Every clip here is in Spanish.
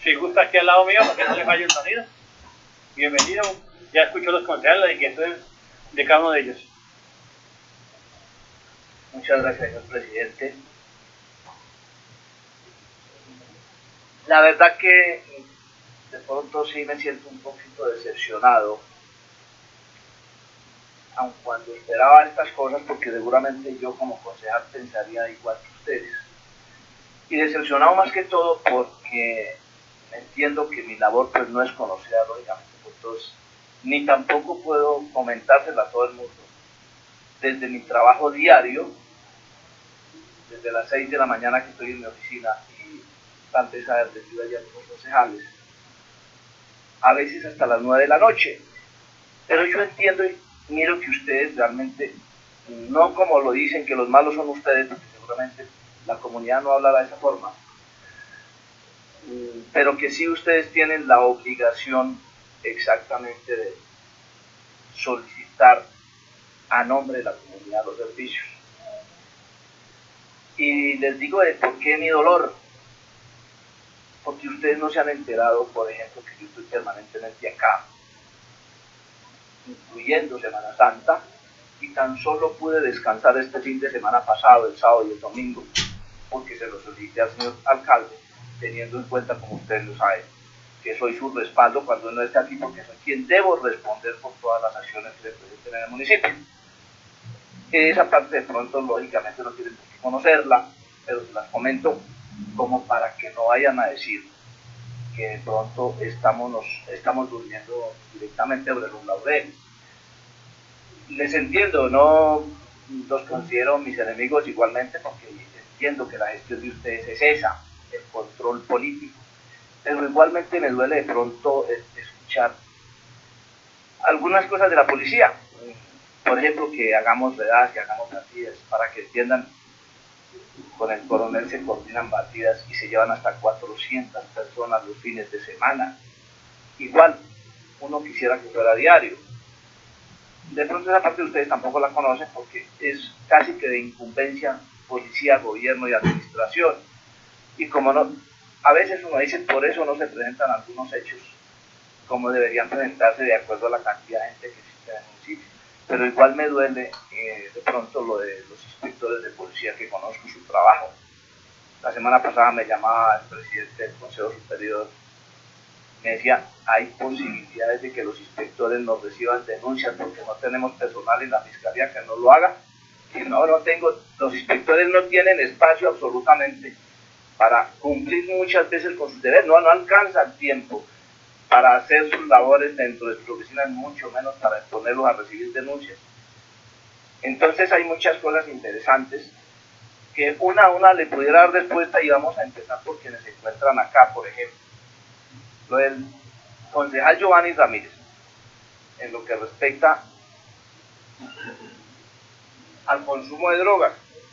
Si gusta aquí al lado mío, para que no le falle el sonido. Bienvenido. Ya escucho los concejales, las inquietudes de cada uno de ellos. Muchas gracias, señor presidente. La verdad que de pronto sí me siento un poquito decepcionado, aun cuando esperaba estas cosas, porque seguramente yo como concejal pensaría igual que ustedes. Y decepcionado más que todo porque entiendo que mi labor pues no es conocida lógicamente por todos, ni tampoco puedo comentársela a todo el mundo. Desde mi trabajo diario, desde las 6 de la mañana que estoy en mi oficina y antes de haber recibido allá a los concejales, a veces hasta las 9 de la noche. Pero yo entiendo y miro que ustedes realmente, no como lo dicen, que los malos son ustedes, porque seguramente la comunidad no hablará de esa forma, pero que sí ustedes tienen la obligación exactamente de solicitar a nombre de la comunidad los servicios. Y les digo de por qué mi dolor, porque ustedes no se han enterado, por ejemplo, que yo estoy permanentemente acá, incluyendo Semana Santa, y tan solo pude descansar este fin de semana pasado, el sábado y el domingo, porque se lo solicité al señor alcalde, teniendo en cuenta, como ustedes lo saben, que soy su respaldo cuando no esté aquí, porque soy quien debo responder por todas las acciones que se presenten en el municipio. Esa parte de pronto, lógicamente, no tienen por qué conocerla, pero se las comento como para que no vayan a decir que de pronto estamos durmiendo directamente sobre los laureles. Les entiendo, no los considero mis enemigos igualmente, porque entiendo que la gestión de ustedes es esa, el control político, pero igualmente me duele de pronto escuchar algunas cosas de la policía, por ejemplo, que hagamos redadas, que hagamos batidas, para que entiendan, con el coronel se coordinan batidas y se llevan hasta 400 personas los fines de semana. Igual, uno quisiera que fuera diario. De pronto esa parte ustedes tampoco la conocen porque es casi que de incumbencia policía, gobierno y administración. Y como no, a veces uno dice, por eso no se presentan algunos hechos como deberían presentarse de acuerdo a la cantidad de gente que existe en el municipio. Pero igual me duele de pronto lo de los inspectores de policía, que conozco su trabajo. La semana pasada me llamaba el presidente del Consejo Superior, me decía, hay posibilidades de que los inspectores nos reciban denuncias porque no tenemos personal en la fiscalía que nos lo haga. Y no tengo, los inspectores no tienen espacio absolutamente para cumplir muchas veces con sus deberes, no alcanza el tiempo para hacer sus labores dentro de sus oficinas, mucho menos para exponerlos a recibir denuncias. Entonces hay muchas cosas interesantes que una a una le pudiera dar respuesta, y vamos a empezar por quienes se encuentran acá. Por ejemplo, lo del concejal Giovanni Ramírez, en lo que respecta al consumo de drogas.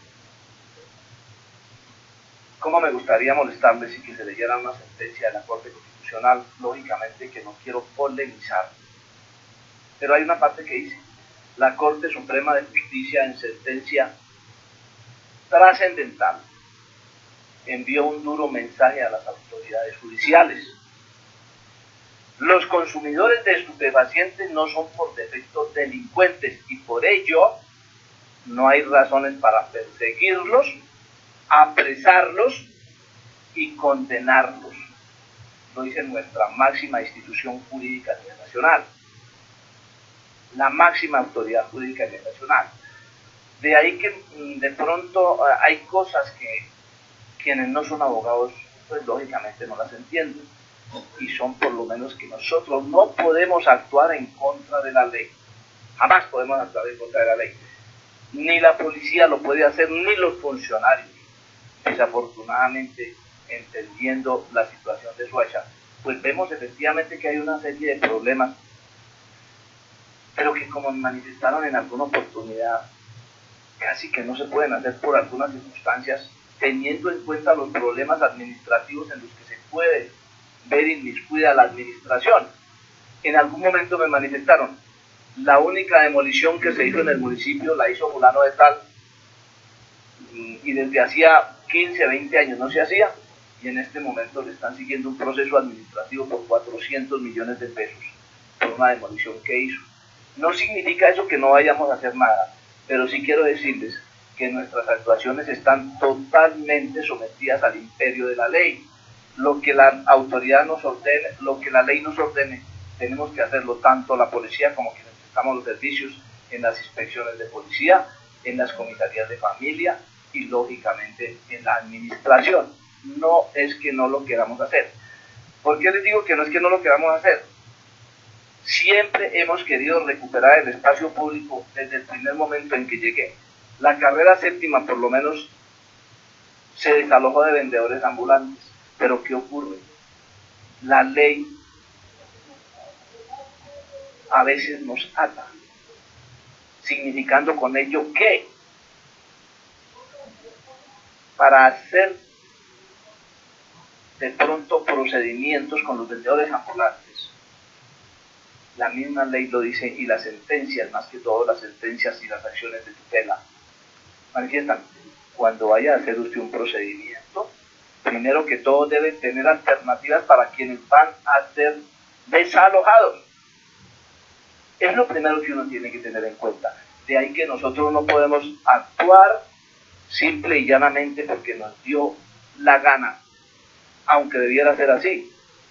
¿Cómo me gustaría molestarles y que se leyera una sentencia de la Corte Constitucional? Lógicamente que no quiero polemizar, pero hay una parte que dice: la Corte Suprema de Justicia, en sentencia trascendental, envió un duro mensaje a las autoridades judiciales. Los consumidores de estupefacientes no son por defecto delincuentes y por ello no hay razones para perseguirlos, apresarlos y condenarlos. Lo dice nuestra máxima institución jurídica a nivel nacional, la máxima autoridad jurídica a nivel nacional. De ahí que de pronto hay cosas que quienes no son abogados, pues lógicamente no las entienden, y son por lo menos que nosotros no podemos actuar en contra de la ley. Jamás podemos actuar en contra de la ley. Ni la policía lo puede hacer, ni los funcionarios. Desafortunadamente, entendiendo la situación de Soacha, pues vemos efectivamente que hay una serie de problemas, pero que, como manifestaron en alguna oportunidad, casi que no se pueden hacer por algunas circunstancias, teniendo en cuenta los problemas administrativos en los que se puede ver inmiscuida la administración. En algún momento me manifestaron, la única demolición que se hizo en el municipio la hizo fulano de tal, y desde hacía 15, 20 años no se hacía, y en este momento le están siguiendo un proceso administrativo por 400 millones de pesos por una demolición que hizo. No significa eso que no vayamos a hacer nada, pero sí quiero decirles que nuestras actuaciones están totalmente sometidas al imperio de la ley. Lo que la autoridad nos ordene, lo que la ley nos ordene, tenemos que hacerlo tanto la policía como quienes prestamos los servicios en las inspecciones de policía, en las comisarías de familia y lógicamente en la administración. No es que no lo queramos hacer. ¿Por qué les digo que no es que no lo queramos hacer? Siempre hemos querido recuperar el espacio público desde el primer momento en que llegué. La carrera séptima por lo menos se desalojó de vendedores ambulantes. Pero ¿qué ocurre? La ley a veces nos ata, significando con ello que para hacer de pronto procedimientos con los vendedores ambulantes, la misma ley lo dice y las sentencias, más que todo las sentencias y las acciones de tutela, manifiestan, cuando vaya a hacer usted un procedimiento, primero que todo debe tener alternativas para quienes van a ser desalojados. Es lo primero que uno tiene que tener en cuenta. De ahí que nosotros no podemos actuar simple y llanamente porque nos dio la gana, aunque debiera ser así.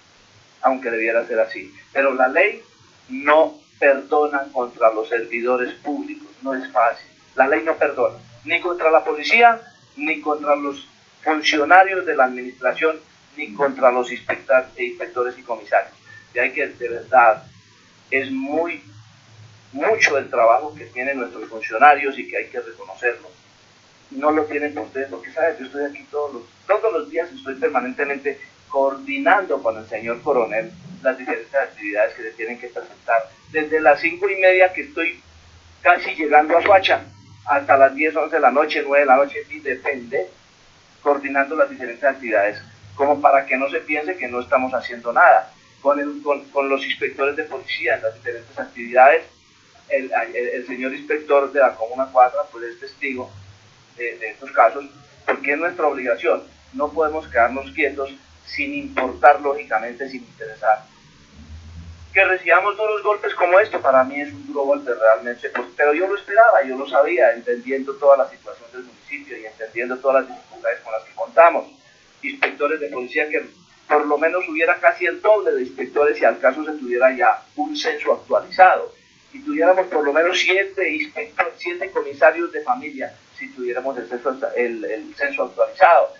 Pero la ley no perdona contra los servidores públicos, no es fácil. La ley no perdona, ni contra la policía, ni contra los funcionarios de la administración, ni contra los inspectores y comisarios. De ahí que de verdad es mucho el trabajo que tienen nuestros funcionarios y que hay que reconocerlo. No lo tienen por ustedes, porque saben, yo estoy aquí todos los días, estoy permanentemente coordinando con el señor coronel las diferentes actividades que se tienen que presentar. Desde las 5:30 que estoy casi llegando a Soacha, hasta las 10, 11 de la noche, 9 de la noche, y depende, coordinando las diferentes actividades, como para que no se piense que no estamos haciendo nada. Con los inspectores de policía en las diferentes actividades, el señor inspector de la Comuna 4 pues es testigo de estos casos, porque es nuestra obligación. No podemos quedarnos quietos sin importar, lógicamente, sin interesar. Que recibamos duros golpes como esto, para mí es un duro golpe realmente, pues, pero yo lo esperaba, yo lo sabía, entendiendo toda la situación del municipio y entendiendo todas las dificultades con las que contamos. Inspectores de policía que por lo menos hubiera casi el doble de inspectores si al caso se tuviera ya un censo actualizado, y tuviéramos por lo menos 7 comisarios de familia si tuviéramos el censo actualizado.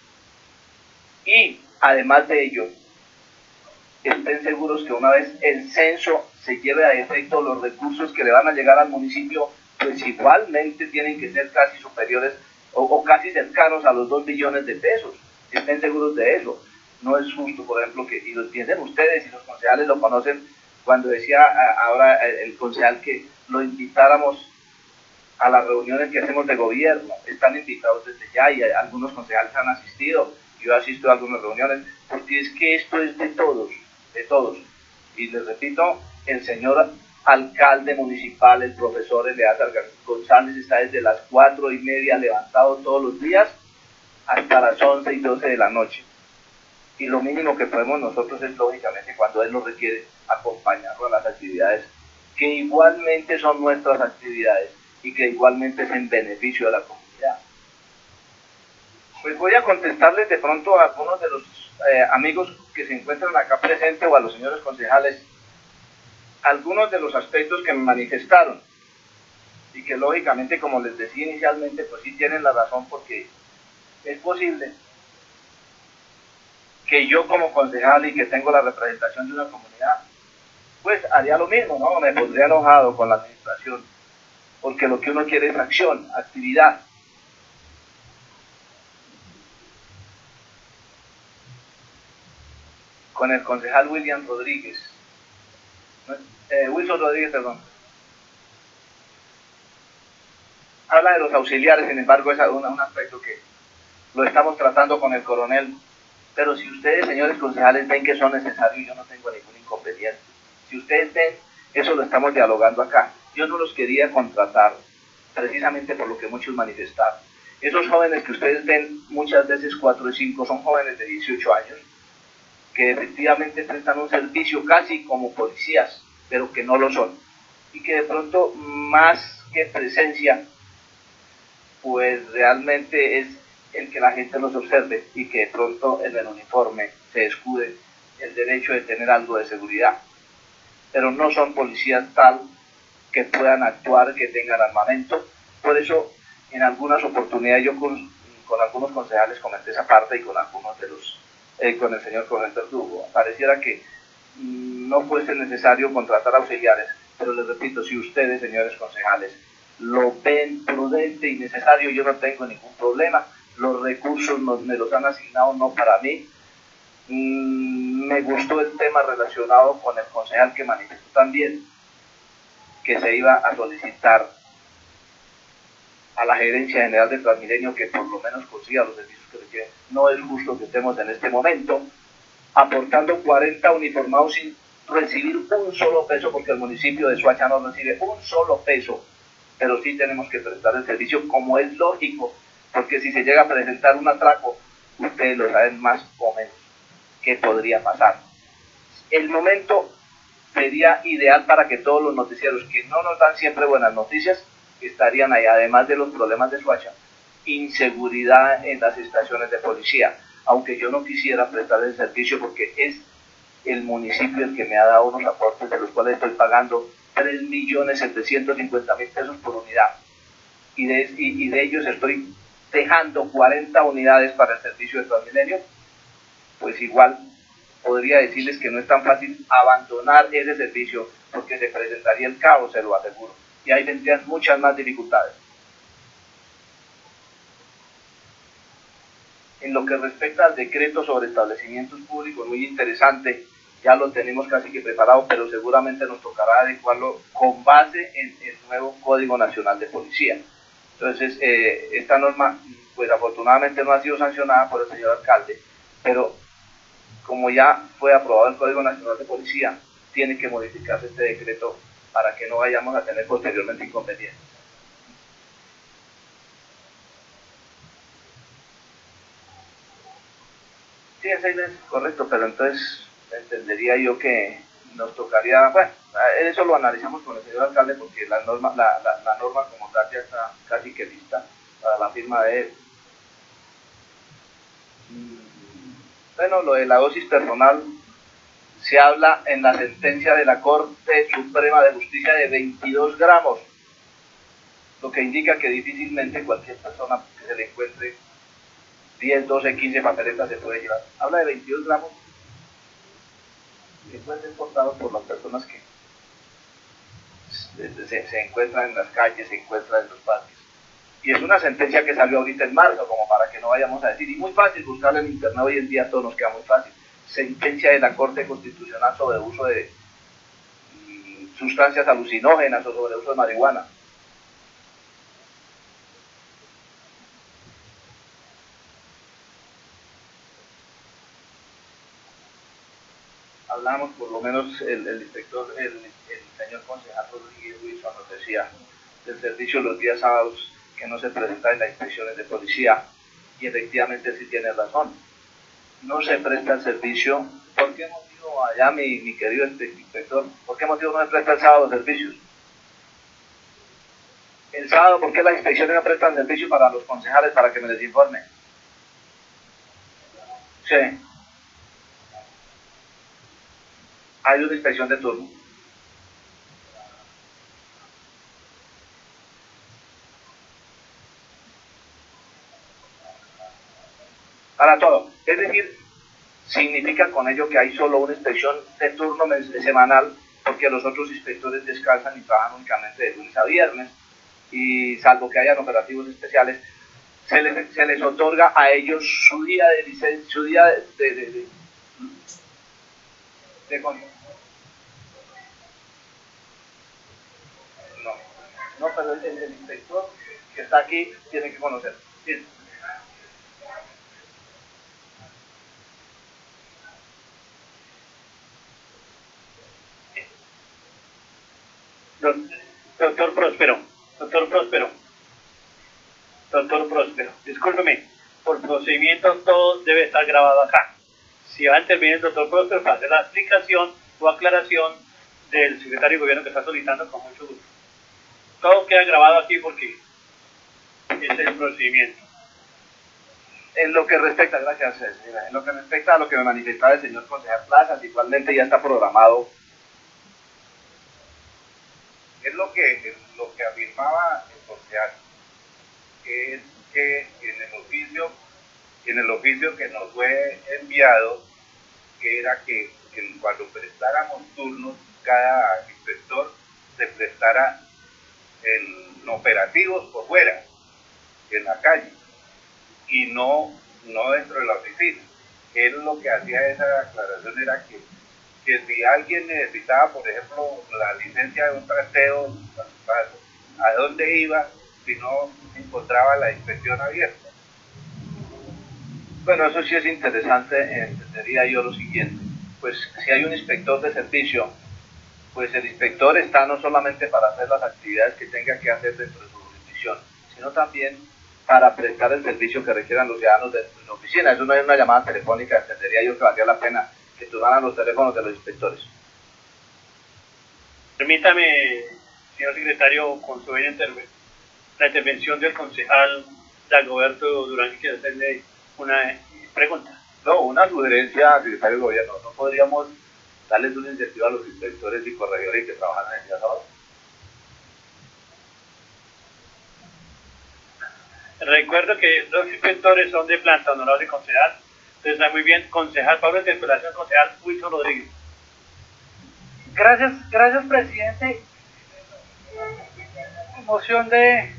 Y además de ello, estén seguros que una vez el censo se lleve a efecto, los recursos que le van a llegar al municipio, pues igualmente tienen que ser casi superiores o casi cercanos a los 2 billones de pesos. Estén seguros de eso. No es justo, por ejemplo, y lo entienden ustedes y los concejales lo conocen, cuando decía ahora el concejal que lo invitáramos a las reuniones que hacemos de gobierno. Están invitados desde ya y algunos concejales han asistido. Yo asisto a algunas reuniones, porque es que esto es de todos. Y les repito, el señor alcalde municipal, el profesor Eleazar González, está desde las 4:30 levantado todos los días hasta las 11 y 12 de la noche. Y lo mínimo que podemos nosotros es, lógicamente, cuando él nos requiere, acompañarlo a las actividades, que igualmente son nuestras actividades y que igualmente es en beneficio de la comunidad. Pues voy a contestarles de pronto a algunos de los amigos que se encuentran acá presentes o a los señores concejales algunos de los aspectos que me manifestaron y que lógicamente, como les decía inicialmente, pues sí tienen la razón, porque es posible que yo como concejal y que tengo la representación de una comunidad, pues haría lo mismo, ¿no? Me pondría enojado con la administración, porque lo que uno quiere es acción, actividad. Con el concejal Wilson Rodríguez, habla de los auxiliares, sin embargo es un aspecto que lo estamos tratando con el coronel, pero si ustedes, señores concejales, ven que son necesarios, yo no tengo ningún inconveniente. Si ustedes ven, eso lo estamos dialogando acá. Yo no los quería contratar, precisamente por lo que muchos manifestaron. Esos jóvenes que ustedes ven muchas veces 4 y 5 son jóvenes de 18 años que efectivamente prestan un servicio casi como policías, pero que no lo son. Y que de pronto, más que presencia, pues realmente es el que la gente los observe y que de pronto en el uniforme se escude el derecho de tener algo de seguridad. Pero no son policías tal que puedan actuar, que tengan armamento. Por eso, en algunas oportunidades yo con algunos concejales comenté esa parte y con algunos de los, con el señor coronel Verdugo. Pareciera que no fuese necesario contratar auxiliares, pero les repito, si ustedes, señores concejales, lo ven prudente y necesario, yo no tengo ningún problema. Los recursos me los han asignado no para mí. Me gustó el tema relacionado con el concejal que manifestó también que se iba a solicitar a la Gerencia General de Transmilenio que por lo menos consiga los servicios que requieren. No es justo que estemos en este momento aportando 40 uniformados sin recibir un solo peso, porque el municipio de Soacha no recibe un solo peso, pero sí tenemos que prestar el servicio como es lógico, porque si se llega a presentar un atraco, ustedes lo saben más o menos qué podría pasar. El momento sería ideal para que todos los noticieros que no nos dan siempre buenas noticias estarían ahí, además de los problemas de Soacha, inseguridad en las estaciones de policía, aunque yo no quisiera prestar el servicio porque es el municipio el que me ha dado unos aportes de los cuales estoy pagando 3.750.000 pesos por unidad, y de ellos estoy dejando 40 unidades para el servicio de Transmilenio. Pues igual podría decirles que no es tan fácil abandonar ese servicio porque se presentaría el caos, se lo aseguro, y ahí vendrían muchas más dificultades. En lo que respecta al decreto sobre establecimientos públicos, muy interesante, ya lo tenemos casi que preparado, pero seguramente nos tocará adecuarlo con base en el nuevo Código Nacional de Policía. Entonces, esta norma, pues afortunadamente no ha sido sancionada por el señor alcalde, pero como ya fue aprobado el Código Nacional de Policía, tiene que modificarse este decreto para que no vayamos a tener posteriormente inconvenientes. Sí, en 6 meses, correcto, pero entonces entendería yo que nos tocaría, bueno, eso lo analizamos con el señor alcalde porque la norma como tal ya está casi que lista para la firma de él. Bueno, lo de la dosis personal se habla en la sentencia de la Corte Suprema de Justicia de 22 gramos, lo que indica que difícilmente cualquier persona que se le encuentre 10, 12, 15 papeletas se puede llevar. Habla de 22 gramos que pueden ser portados por las personas que se encuentran en las calles, se encuentran en los parques. Y es una sentencia que salió ahorita en marzo, como para que no vayamos a decir, y muy fácil buscarla en internet hoy en día, todo nos queda muy fácil. Sentencia de la Corte Constitucional sobre uso de sustancias alucinógenas o sobre uso de marihuana. Hablamos, por lo menos el inspector, el señor concejal Rodríguez Wilson nos decía del servicio los días sábados que no se presenta en las inspecciones de policía, y efectivamente sí tiene razón. No se presta el servicio. ¿Por qué motivo allá, mi querido inspector? ¿Por qué motivo no se presta el sábado servicios? El sábado, ¿por qué las inspecciones no prestan servicio para los concejales para que me les informe? Sí. Hay una inspección de turno. Para todo. Es decir, significa con ello que hay solo una inspección de turno semanal, porque los otros inspectores descansan y trabajan únicamente de lunes a viernes, y salvo que hayan operativos especiales, se les otorga a ellos su día de licencia, su día de no, no, pero el inspector que está aquí tiene que conocer. Sí. Doctor Próspero, doctor Próspero. Discúlpeme, por procedimiento todo debe estar grabado acá. Si va a intervenir el doctor Próspero para hacer la explicación o aclaración del secretario de gobierno que está solicitando, con mucho gusto. Todo queda grabado aquí porque ese es el procedimiento. En lo que respecta, gracias señora, en lo que respecta a lo que me manifestaba el señor concejal Plazas, igualmente ya está programado. Es lo que afirmaba el concejal, que es que en el oficio que nos fue enviado, que era que cuando prestáramos turnos, cada inspector se prestara en operativos por fuera, en la calle, y no dentro de la oficina. Él lo que hacía esa aclaración era que si alguien necesitaba, por ejemplo, la licencia de un trasteo, ¿a dónde iba si no encontraba la inspección abierta? Bueno, eso sí es interesante. Entendería yo lo siguiente: pues si hay un inspector de servicio, pues el inspector está no solamente para hacer las actividades que tenga que hacer dentro de su jurisdicción, sino también para prestar el servicio que requieran los ciudadanos de la oficina. Eso no es una llamada telefónica. Entendería yo que valía la pena que turnaran los teléfonos de los inspectores. Permítame, señor secretario, con su la intervención del concejal Dagoberto Durán, que quiere hacerle una pregunta. No, una sugerencia, secretario de gobierno. ¿No podríamos darles un incentivo a los inspectores y corregidores que trabajan en el día sábado? Recuerdo que los inspectores son de planta, honorable concejal. Entonces está muy bien. Concejal Pablo, interpelación, concejal Wilson Rodríguez. Gracias, presidente. Moción de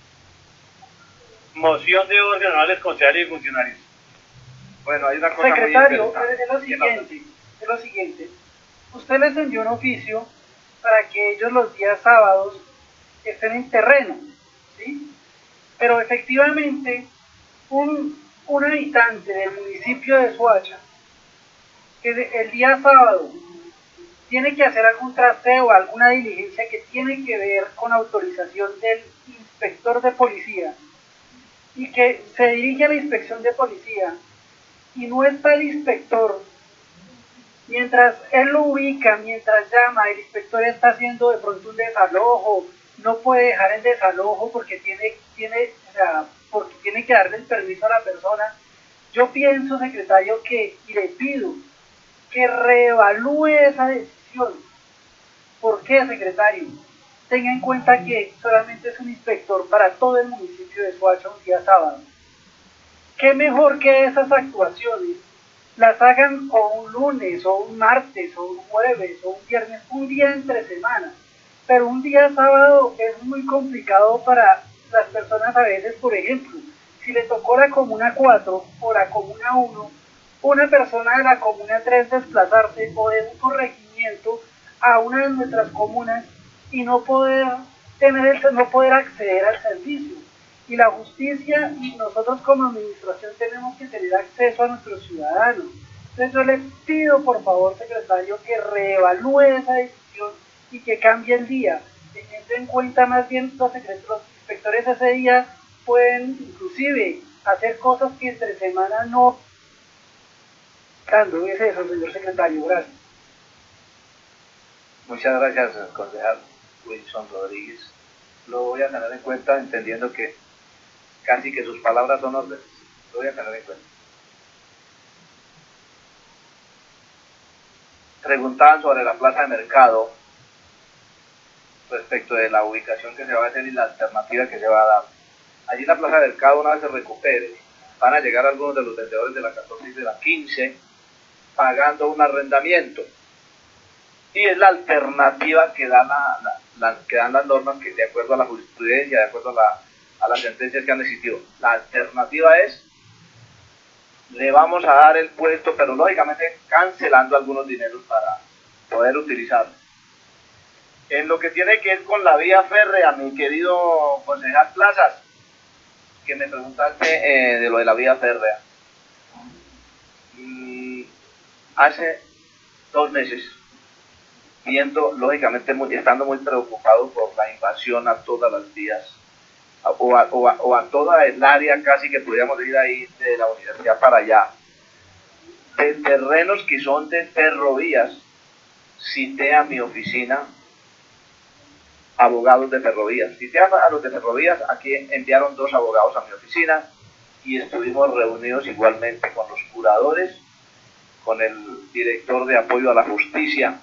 orden, honorables concejales y funcionarios. Bueno, hay una cosa secretario, muy es lo siguiente. Usted les envió un oficio para que ellos los días sábados estén en terreno, ¿sí? Pero efectivamente, un habitante del municipio de Soacha, que el día sábado tiene que hacer algún trasteo o alguna diligencia que tiene que ver con autorización del inspector de policía, y que se dirige a la inspección de policía y no está el inspector, mientras él lo ubica, mientras llama, el inspector está haciendo de pronto un desalojo, no puede dejar el desalojo porque porque tiene que darle el permiso a la persona. Yo pienso, secretario, y le pido que reevalúe esa decisión. ¿Por qué, secretario? Tenga en cuenta que solamente es un inspector para todo el municipio de Soacha un día sábado. ¿Qué mejor que esas actuaciones las hagan o un lunes, o un martes, o un jueves, o un viernes, un día entre semana? Pero un día sábado es muy complicado para las personas a veces. Por ejemplo, si le tocó la Comuna 4 o la Comuna 1, una persona de la Comuna 3 desplazarse, o de un corregimiento a una de nuestras comunas, y no poder acceder al servicio. Y la justicia y nosotros como administración tenemos que tener acceso a nuestros ciudadanos. Entonces yo le pido, por favor, secretario, que reevalúe esa decisión y que cambie el día, teniendo en cuenta más bien los inspectores ese día pueden inclusive hacer cosas que entre semana no. Es eso, señor secretario, gracias. Muchas gracias, concejal Wilson Rodríguez. Lo voy a tener en cuenta, entendiendo que casi que sus palabras son órdenes. Lo voy a tener en cuenta. Preguntaban sobre la plaza de mercado respecto de la ubicación que se va a hacer y la alternativa que se va a dar. Allí en la plaza de mercado, una vez se recupere, van a llegar algunos de los vendedores de la 14 y de la 15 pagando un arrendamiento. Y es la alternativa que dan, que dan las normas, que de acuerdo a la jurisprudencia, de acuerdo a las sentencias que han existido. La alternativa es: le vamos a dar el puesto, pero lógicamente cancelando algunos dineros para poder utilizarlo. En lo que tiene que ver con la vía férrea, mi querido concejal Plazas, que me preguntaste de lo de la vía férrea. Hace 2 meses, lógicamente, estando muy preocupado por la invasión a todas las vías, o a toda el área casi que pudiéramos ir ahí de la universidad para allá, de terrenos que son de ferrovías, cité a mi oficina abogados de ferrovías. Cité a los de ferrovías, aquí enviaron 2 abogados a mi oficina y estuvimos reunidos igualmente con los curadores, con el director de apoyo a la justicia.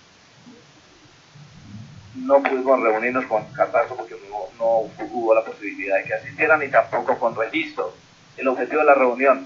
No pudimos reunirnos con Catastro porque no hubo la posibilidad de que asistieran, ni tampoco con registro. El objetivo de la reunión,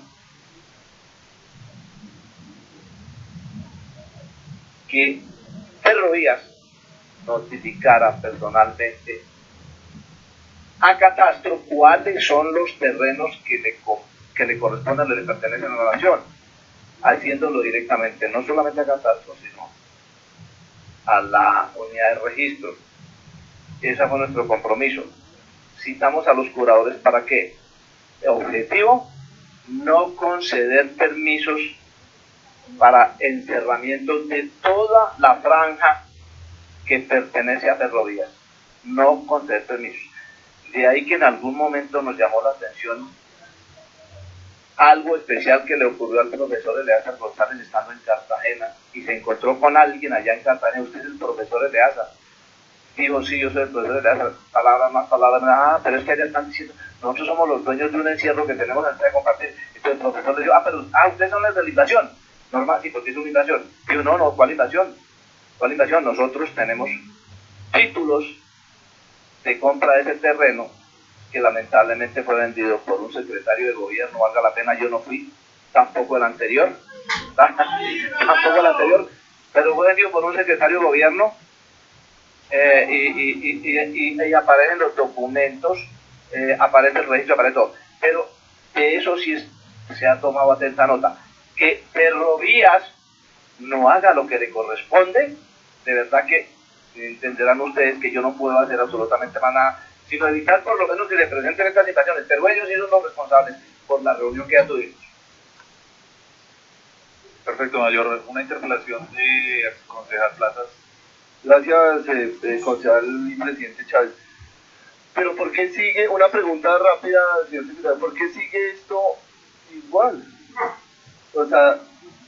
que Ferrovías notificara personalmente a Catastro cuáles son los terrenos que le corresponden o le pertenecen a la nación, haciéndolo directamente, no solamente a Catastro, sino a la unidad de registro. Ese fue nuestro compromiso. Citamos a los curadores para qué. Objetivo, no conceder permisos para encerramiento de toda la franja que pertenece a Ferrovías. No conceder permisos. De ahí que en algún momento nos llamó la atención algo especial que le ocurrió al profesor Eleazar González estando en Cartagena y se encontró con alguien allá en Cartagena. ¿Usted es el profesor Eleazar? Dijo, sí, yo soy el profesor Eleazar. Palabras más, palabras menos. Pero es que allá están diciendo, nosotros somos los dueños de un encierro que tenemos antes de compartir. Entonces el profesor le dijo, ustedes son los de la invasión. Normal, sí, porque es una invasión. Digo, no, ¿cuál invasión? ¿Cuál invasión? Nosotros tenemos títulos de compra de ese terreno que lamentablemente fue vendido por un secretario de gobierno, valga la pena, yo no fui, tampoco el anterior, pero fue vendido por un secretario de gobierno y aparecen los documentos, aparece el registro, aparece todo, pero de eso sí se ha tomado atenta nota, que Ferrovías no haga lo que le corresponde. De verdad que entenderán ustedes que yo no puedo hacer absolutamente más nada, sino evitar por lo menos que se presenten estas situaciones, pero ellos sí son los responsables por la reunión que ya tuvimos. Perfecto, mayor. Una interpelación de concejal Plazas. Gracias, concejal y presidente Chávez. Pero ¿por qué sigue, una pregunta rápida, señor secretario, ¿por qué sigue esto igual? O sea,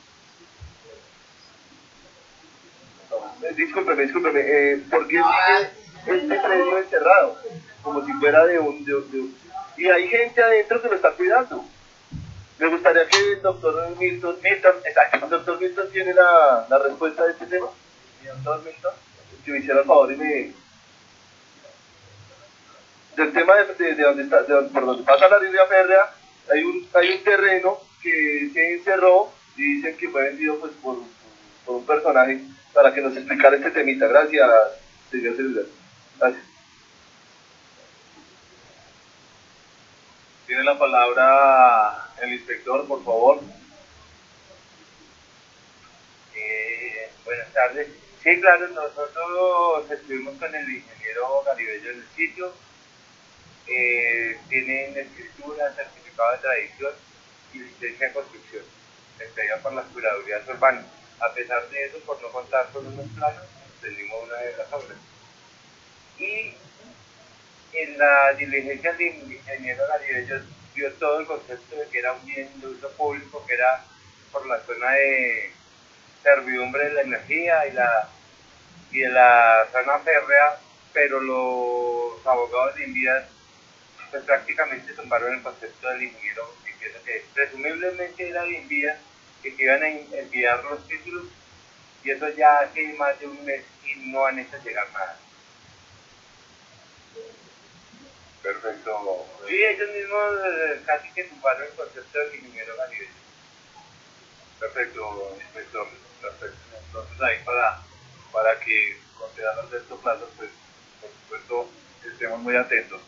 discúlpeme, ¿por qué sigue este predio encerrado? Como si fuera de un... Y hay gente adentro que lo está cuidando. Me gustaría que el doctor Milton, exacto, el doctor Milton tiene la respuesta de este tema. Doctor Milton, que me hiciera el favor y me... Del tema de donde está, por donde pasa la línea férrea, hay un terreno que se encerró y dicen que fue vendido pues por un personaje para que nos explicara este temita. Gracias, señor secretario. Gracias. Tiene la palabra el inspector, por favor. Buenas tardes. Sí, claro, nosotros estuvimos con el ingeniero Garibello en el sitio. Tienen escritura, certificado de tradición y licencia de construcción, entrega por las curadurías urbanas. A pesar de eso, por no contar con unos planos, tenemos una de las obras. Y en la diligencia del ingeniero Garibello dio todo el concepto de que era un bien de uso público, que era por la zona de servidumbre de la energía y de la zona férrea, pero los abogados de Invías pues prácticamente tumbaron el concepto del ingeniero, diciendo que presumiblemente era de Invías, que iban a enviar los títulos, y eso ya hace más de un mes y no han hecho llegar nada. Perfecto. Sí, ellos mismos casi que tumbaron el concepto del ingeniero Garibello. Perfecto, inspector. Perfecto. Entonces ahí para que considerando estos plazos, pues por supuesto estemos muy atentos.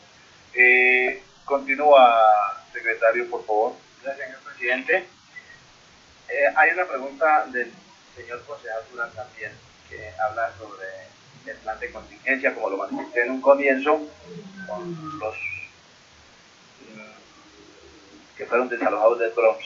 Continúa, secretario, por favor. Gracias, señor presidente. Hay una pregunta del señor concejal Durán también, que habla sobre el plan de contingencia, como lo manifesté en un comienzo, con los que fueron desalojados del Bronx.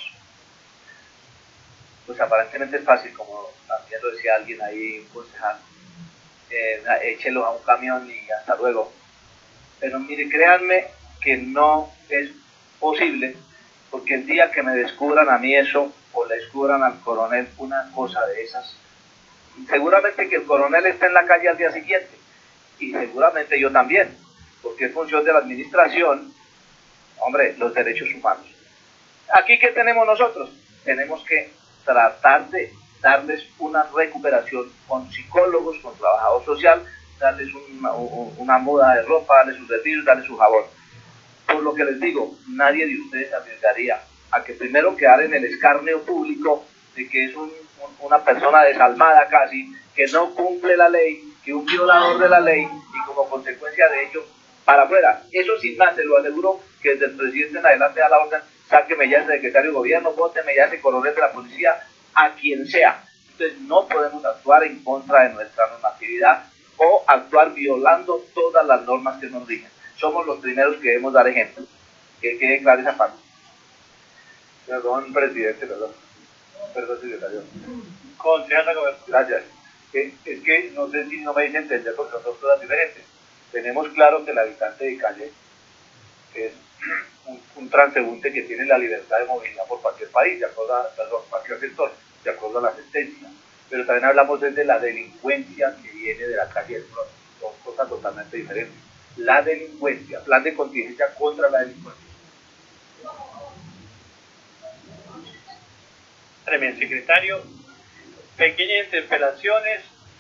Pues aparentemente es fácil, como también lo decía alguien ahí, un concejal, échelo a un camión y hasta luego. Pero mire, créanme que no es posible, porque el día que me descubran a mí eso, o le descubran al coronel una cosa de esas, seguramente que el coronel está en la calle al día siguiente, y seguramente yo también, porque es función de la administración, hombre, los derechos humanos. Aquí, ¿qué tenemos nosotros? Tenemos que tratar de darles una recuperación con psicólogos, con trabajador social, darles una muda de ropa, darles sus servicios, darles su jabón. Por lo que les digo, nadie de ustedes arriesgaría a que primero quedar en el escarnio público de que es una persona desalmada casi, que no cumple la ley, que un violador de la ley, y como consecuencia de ello, para afuera. Eso sin más, se lo aseguro, que desde el presidente en adelante da la orden, sáqueme ya ese secretario de gobierno, bóteme ya ese coronel de la policía, a quien sea. Entonces no podemos actuar en contra de nuestra normatividad o actuar violando todas las normas que nos rigen. Somos los primeros que debemos dar ejemplo. Que quede clara esa parte. Perdón, presidente, perdón, secretario. Concejal Roberto. Gracias. Es que no sé si no me dice entender porque son dos cosas diferentes. Tenemos claro que el habitante de calle es un transeúnte que tiene la libertad de movilidad por cualquier país, de acuerdo a, perdón, cualquier sector, de acuerdo a la sentencia. Pero también hablamos de la delincuencia que viene de la calle del Bronx. Son cosas totalmente diferentes. La delincuencia, plan de contingencia contra la delincuencia. Tremendo secretario. Pequeñas interpelaciones.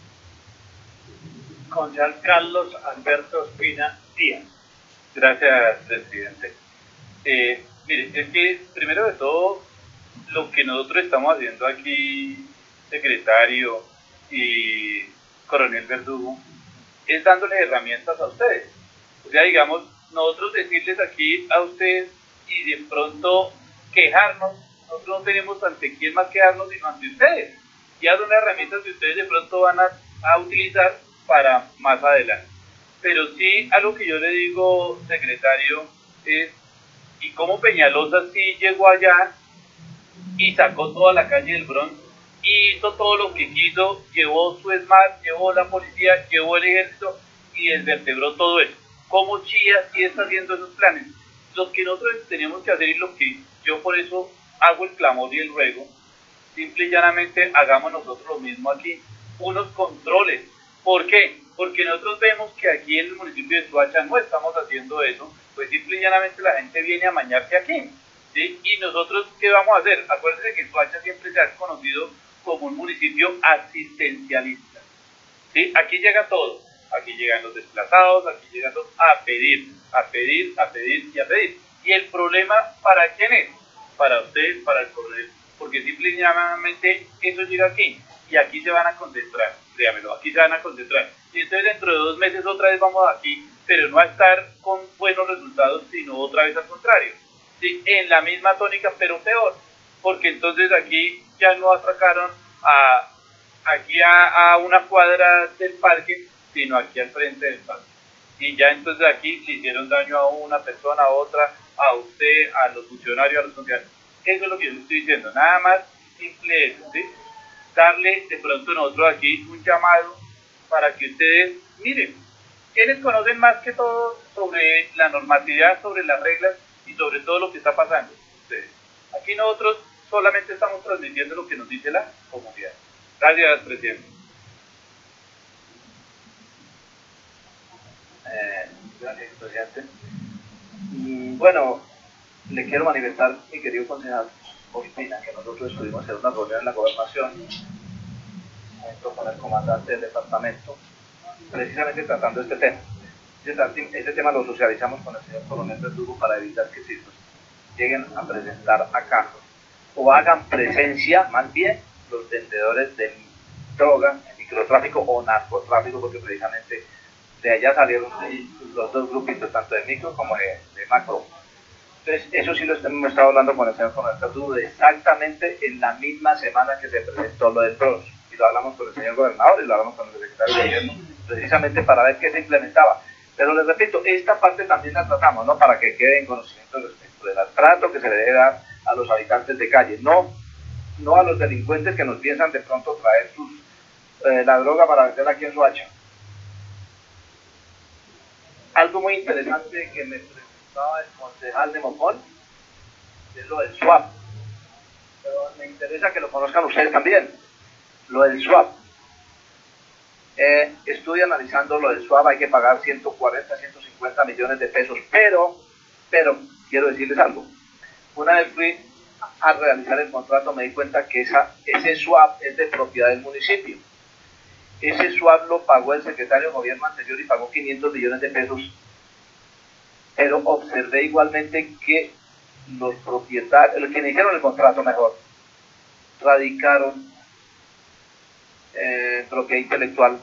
Concejal Carlos Alberto Ospina Díaz. Gracias, presidente. Mire, es que primero de todo, lo que nosotros estamos haciendo aquí, secretario y coronel Verdugo, es dándole herramientas a ustedes. O sea, digamos, nosotros decirles aquí a ustedes y de pronto quejarnos, nosotros no tenemos ante quién más quejarnos sino ante ustedes. Ya son herramientas que ustedes de pronto van a utilizar para más adelante. Pero sí, algo que yo le digo, secretario, es, ¿y cómo Peñalosa sí llegó allá y sacó toda la calle del Bronx, y hizo todo lo que quiso, llevó su ESMAD, llevó la policía, llevó el ejército y desvertebró todo eso? ¿Cómo Chía sí está haciendo esos planes? Lo que nosotros tenemos que hacer y lo que yo por eso hago el clamor y el ruego, simple y llanamente hagamos nosotros lo mismo aquí, unos controles. ¿Por qué? Porque nosotros vemos que aquí en el municipio de Soacha no estamos haciendo eso, pues simple y llanamente la gente viene a mañarse aquí, ¿sí? Y nosotros, ¿qué vamos a hacer? Acuérdense que Soacha siempre se ha conocido como un municipio asistencialista, ¿sí? Aquí llega todo, aquí llegan los desplazados, aquí llegan todos a pedir, a pedir, a pedir y a pedir. ¿Y el problema para quién es? Para ustedes, para el coronel, porque simple y llanamente eso llega aquí, y aquí se van a concentrar, créamelo, aquí se van a concentrar. Y entonces dentro de 2 meses otra vez vamos aquí, pero no a estar con buenos resultados, sino otra vez al contrario, ¿sí? En la misma tónica, pero peor, porque entonces aquí ya no atracaron aquí a una cuadra del parque, sino aquí al frente del parque. Y ya entonces aquí le hicieron daño a una persona, a otra, a usted, a los funcionarios, a los funcionarios. Eso es lo que yo estoy diciendo, nada más simple eso, ¿sí? Darle de pronto nosotros aquí un llamado para que ustedes miren, quienes conocen más que todo sobre la normatividad, sobre las reglas y sobre todo lo que está pasando. Ustedes. Aquí nosotros solamente estamos transmitiendo lo que nos dice la comunidad. Gracias, presidente. Gracias, presidente. Bueno, le quiero manifestar, mi querido concejal Ospina, que nosotros estuvimos en una reunión en la gobernación junto con el comandante del departamento, precisamente tratando este tema. Este tema lo socializamos con el señor coronel Verdugo para evitar que si lleguen a presentar acá o hagan presencia, más bien, los vendedores de droga, microtráfico o narcotráfico, porque precisamente de allá salieron los dos grupitos, tanto de micro como de macro. Entonces, eso sí lo hemos estado hablando con el señor coronel Verdugo exactamente en la misma semana que se presentó lo del PROS. Y lo hablamos con el señor gobernador y lo hablamos con el secretario de gobierno, precisamente para ver qué se implementaba. Pero les repito, esta parte también la tratamos, ¿no? Para que quede en conocimiento respecto del trato que se le debe dar a los habitantes de calle, no a los delincuentes que nos piensan de pronto traer la droga para venderla aquí en Soacha. Algo muy interesante que me contaba el concejal de Mopón, es lo del swap. Pero me interesa que lo conozcan ustedes también, lo del swap. Estoy analizando lo del swap, hay que pagar 140, 150 millones de pesos, pero, quiero decirles algo. Una vez fui a realizar el contrato, me di cuenta que ese swap es de propiedad del municipio. Ese swap lo pagó el secretario de gobierno anterior y pagó 500 millones de pesos, pero observé igualmente que los propietarios, los que hicieron el contrato mejor, radicaron propiedad intelectual,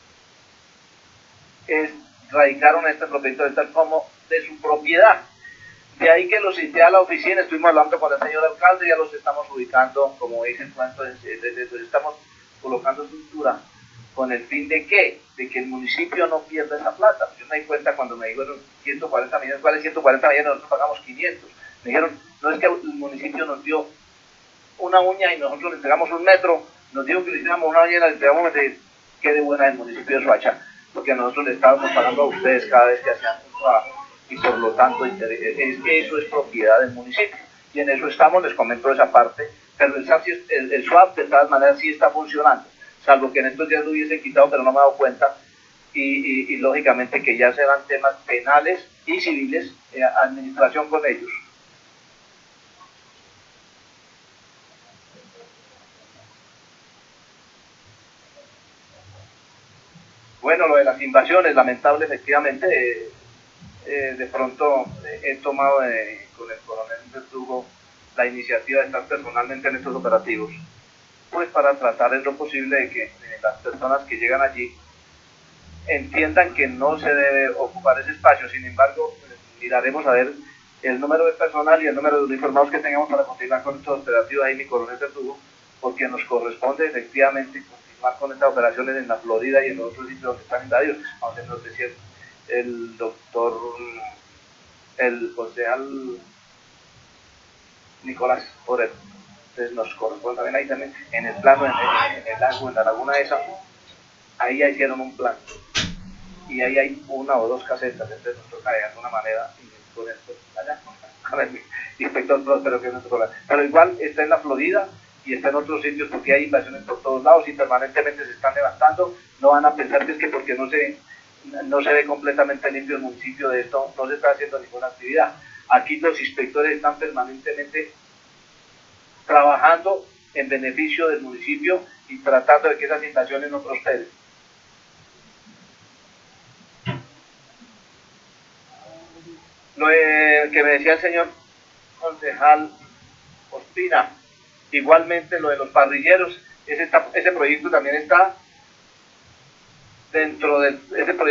radicaron esta propiedad intelectual como de su propiedad. De ahí que los cité a la oficina, estuvimos hablando con el señor alcalde, ya los estamos ubicando, como dice el cuento, estamos colocando estructura con el fin de ¿qué? De que el municipio no pierda esa plata. Yo me di cuenta cuando me dijeron 140 millones, ¿cuáles 140 millones? Nosotros pagamos 500. Me dijeron, no es que el municipio nos dio una uña y nosotros le entregamos un metro, nos dijo que le hiciéramos una uña y le entregamos un metro. Qué de buena el municipio de Soacha, porque nosotros le estábamos pagando a ustedes cada vez que hacían un trabajo, y por lo tanto es que eso es propiedad del municipio. Y en eso estamos, les comento esa parte, pero el swap de todas maneras sí está funcionando, salvo que en estos días lo hubiese quitado, pero no me he dado cuenta, y lógicamente que ya serán temas penales y civiles, administración con ellos. Bueno, lo de las invasiones, lamentable, efectivamente, de pronto he tomado con el coronel Verdugo la iniciativa de estar personalmente en estos operativos, pues para tratar en lo posible de que las personas que llegan allí entiendan que no se debe ocupar ese espacio. Sin embargo, miraremos a ver el número de personal y el número de uniformados que tengamos para continuar con estos operativos ahí, mi coronel Verdugo, porque nos corresponde efectivamente continuar con estas operaciones en la Florida y en otros sitios donde están invadidos, aunque nos decía el concejal Nicolás Orero. Entonces nos corresponde también ahí también, en el plano, en el lago, en la laguna esa, ahí ya hicieron un plan, y ahí hay una o dos casetas, entonces nos toca de alguna manera, y con esto, allá, con el inspector Próspero, que es nuestro problema. Pero igual está en la Florida, y está en otros sitios, porque hay invasiones por todos lados, y permanentemente se están levantando. No van a pensar que es que porque no se ve completamente limpio el municipio de esto, no se está haciendo ninguna actividad. Aquí los inspectores están permanentemente trabajando en beneficio del municipio y tratando de que esas invasiones no prosperen. Lo que me decía el señor concejal Ospina, igualmente lo de los parrilleros, ese proyecto también está dentro de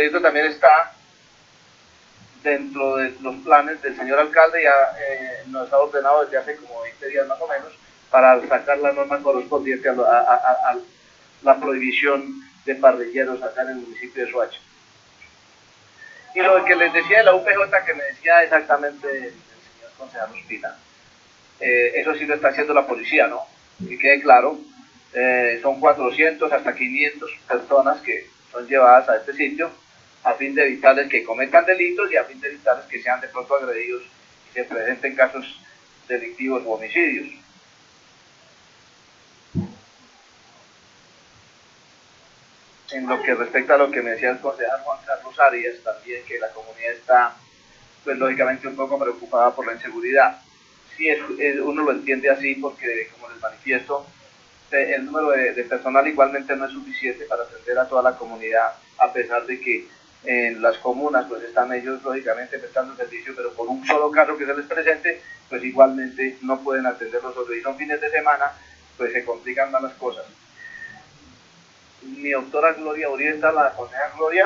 los planes del señor alcalde. Ya nos ha ordenado desde hace como 20 días más o menos para sacar la norma correspondiente a la prohibición de parrilleros acá en el municipio de Soacha. Y lo que les decía de la UPJ, que me decía exactamente el señor concejal Ospina, eso sí lo está haciendo la policía, ¿no? Que quede claro, son 400 hasta 500 personas que son llevadas a este sitio a fin de evitarles que cometan delitos y a fin de evitarles que sean de pronto agredidos y se presenten casos delictivos o homicidios. En lo que respecta a lo que me decía el concejal Juan Carlos Arias, también que la comunidad está, pues lógicamente un poco preocupada por la inseguridad. Sí, uno lo entiende así porque, como les manifiesto, el número de personal igualmente no es suficiente para atender a toda la comunidad, a pesar de que en las comunas pues están ellos lógicamente prestando servicio, pero por un solo caso que se les presente, pues igualmente no pueden atender los otros, y son fines de semana, pues se complican más las cosas. Mi doctora Gloria Urieta, la concejal Gloria,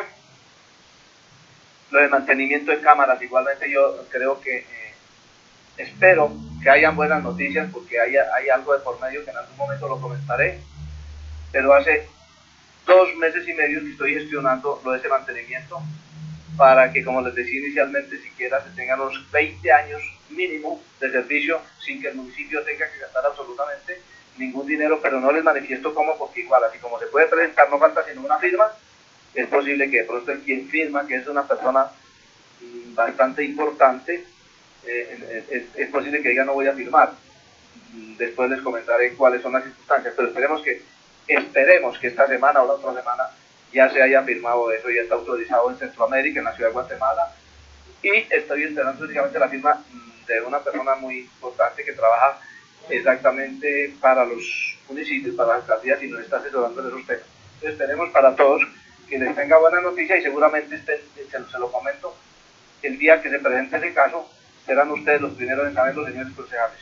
lo de mantenimiento de cámaras, igualmente yo creo que espero que hayan buenas noticias, porque hay algo de por medio que en algún momento lo comentaré, pero hace 2 meses y medio que estoy gestionando lo de ese mantenimiento para que, como les decía inicialmente, siquiera se tengan unos 20 años mínimo de servicio sin que el municipio tenga que gastar absolutamente ningún dinero, pero no les manifiesto cómo, porque igual, así como se puede presentar, no falta sino una firma. Es posible que de pronto el quien firma, que es una persona bastante importante, es posible que diga no voy a firmar. Después les comentaré cuáles son las circunstancias, pero esperemos que esta semana o la otra semana ya se haya firmado eso, ya está autorizado en Centroamérica, en la ciudad de Guatemala, y estoy esperando únicamente la firma de una persona muy importante que trabaja exactamente para los municipios, para las alcaldías, y nos está asesorando en esos temas. Entonces esperemos para todos que les tenga buena noticia, y seguramente se lo comento, el día que se presente ese caso serán ustedes los primeros en saber, los señores concejales.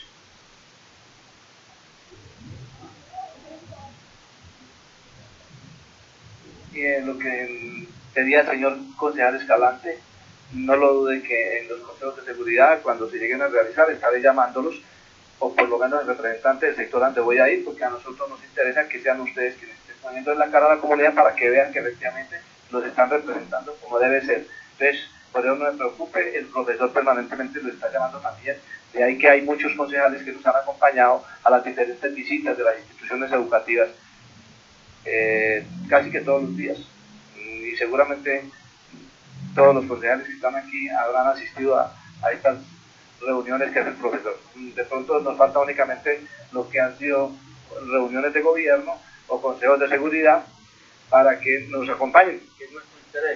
Y en lo que pedía el señor concejal Escalante, no lo dude que en los consejos de seguridad, cuando se lleguen a realizar, estaré llamándolos, o por lo menos el representante del sector donde voy a ir, porque a nosotros nos interesa que sean ustedes quienes estén poniendo en la cara a la comunidad para que vean que efectivamente los están representando como debe ser. Entonces, por eso no me preocupe, el profesor permanentemente lo está llamando también, de ahí que hay muchos concejales que nos han acompañado a las diferentes visitas de las instituciones educativas, casi que todos los días, y seguramente todos los concejales que están aquí habrán asistido a estas reuniones que hace el profesor. De pronto nos falta únicamente lo que han sido reuniones de gobierno o consejos de seguridad para que nos acompañen, que es nuestro interés.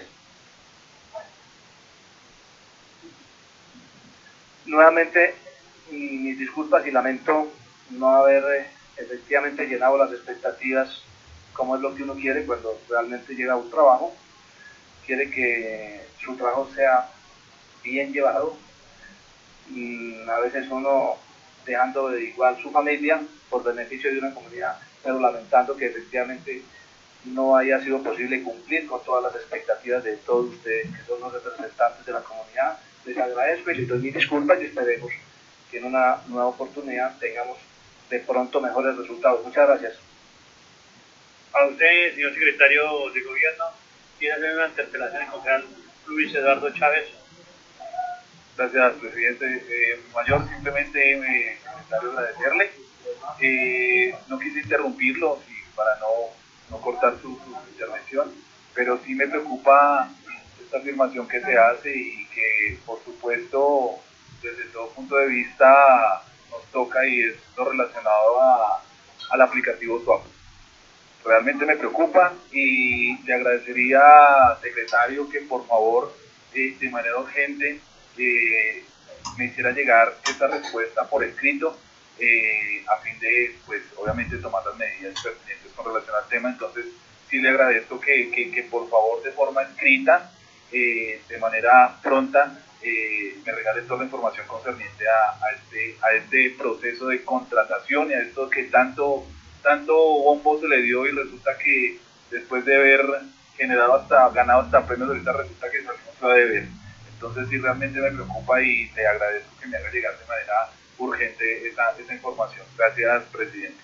Nuevamente, mis disculpas y lamento no haber efectivamente llenado las expectativas como es lo que uno quiere cuando realmente llega a un trabajo. Quiere que su trabajo sea bien llevado, a veces uno dejando de igual su familia por beneficio de una comunidad, pero lamentando que efectivamente no haya sido posible cumplir con todas las expectativas de todos ustedes que son los representantes de la comunidad. Les agradezco y les doy mis disculpas, y esperemos que en una nueva oportunidad tengamos de pronto mejores resultados. Muchas gracias. A usted, señor secretario de Gobierno, quiere hacer una interpelación al concejal Luis Eduardo Chávez. Gracias, presidente. Mayor, simplemente me gustaría agradecerle. No quise interrumpirlo para no cortar su intervención, pero sí me preocupa esta afirmación que se hace y que, por supuesto, desde todo punto de vista nos toca, y es lo relacionado al aplicativo SWAP. Realmente me preocupa y le agradecería, secretario, que por favor, de manera urgente, me hiciera llegar esta respuesta por escrito, a fin de, pues, obviamente tomar las medidas pertinentes con relación al tema. Entonces, sí le agradezco que por favor, de forma escrita, de manera pronta, me regale toda la información concerniente a este proceso de contratación y a esto que tanto bombo se le dio, y resulta que después de haber ganado hasta premios, ahorita resulta que salimos a deber. Entonces sí, realmente me preocupa, y le agradezco que me haga llegar de manera urgente esa información. Gracias, presidente.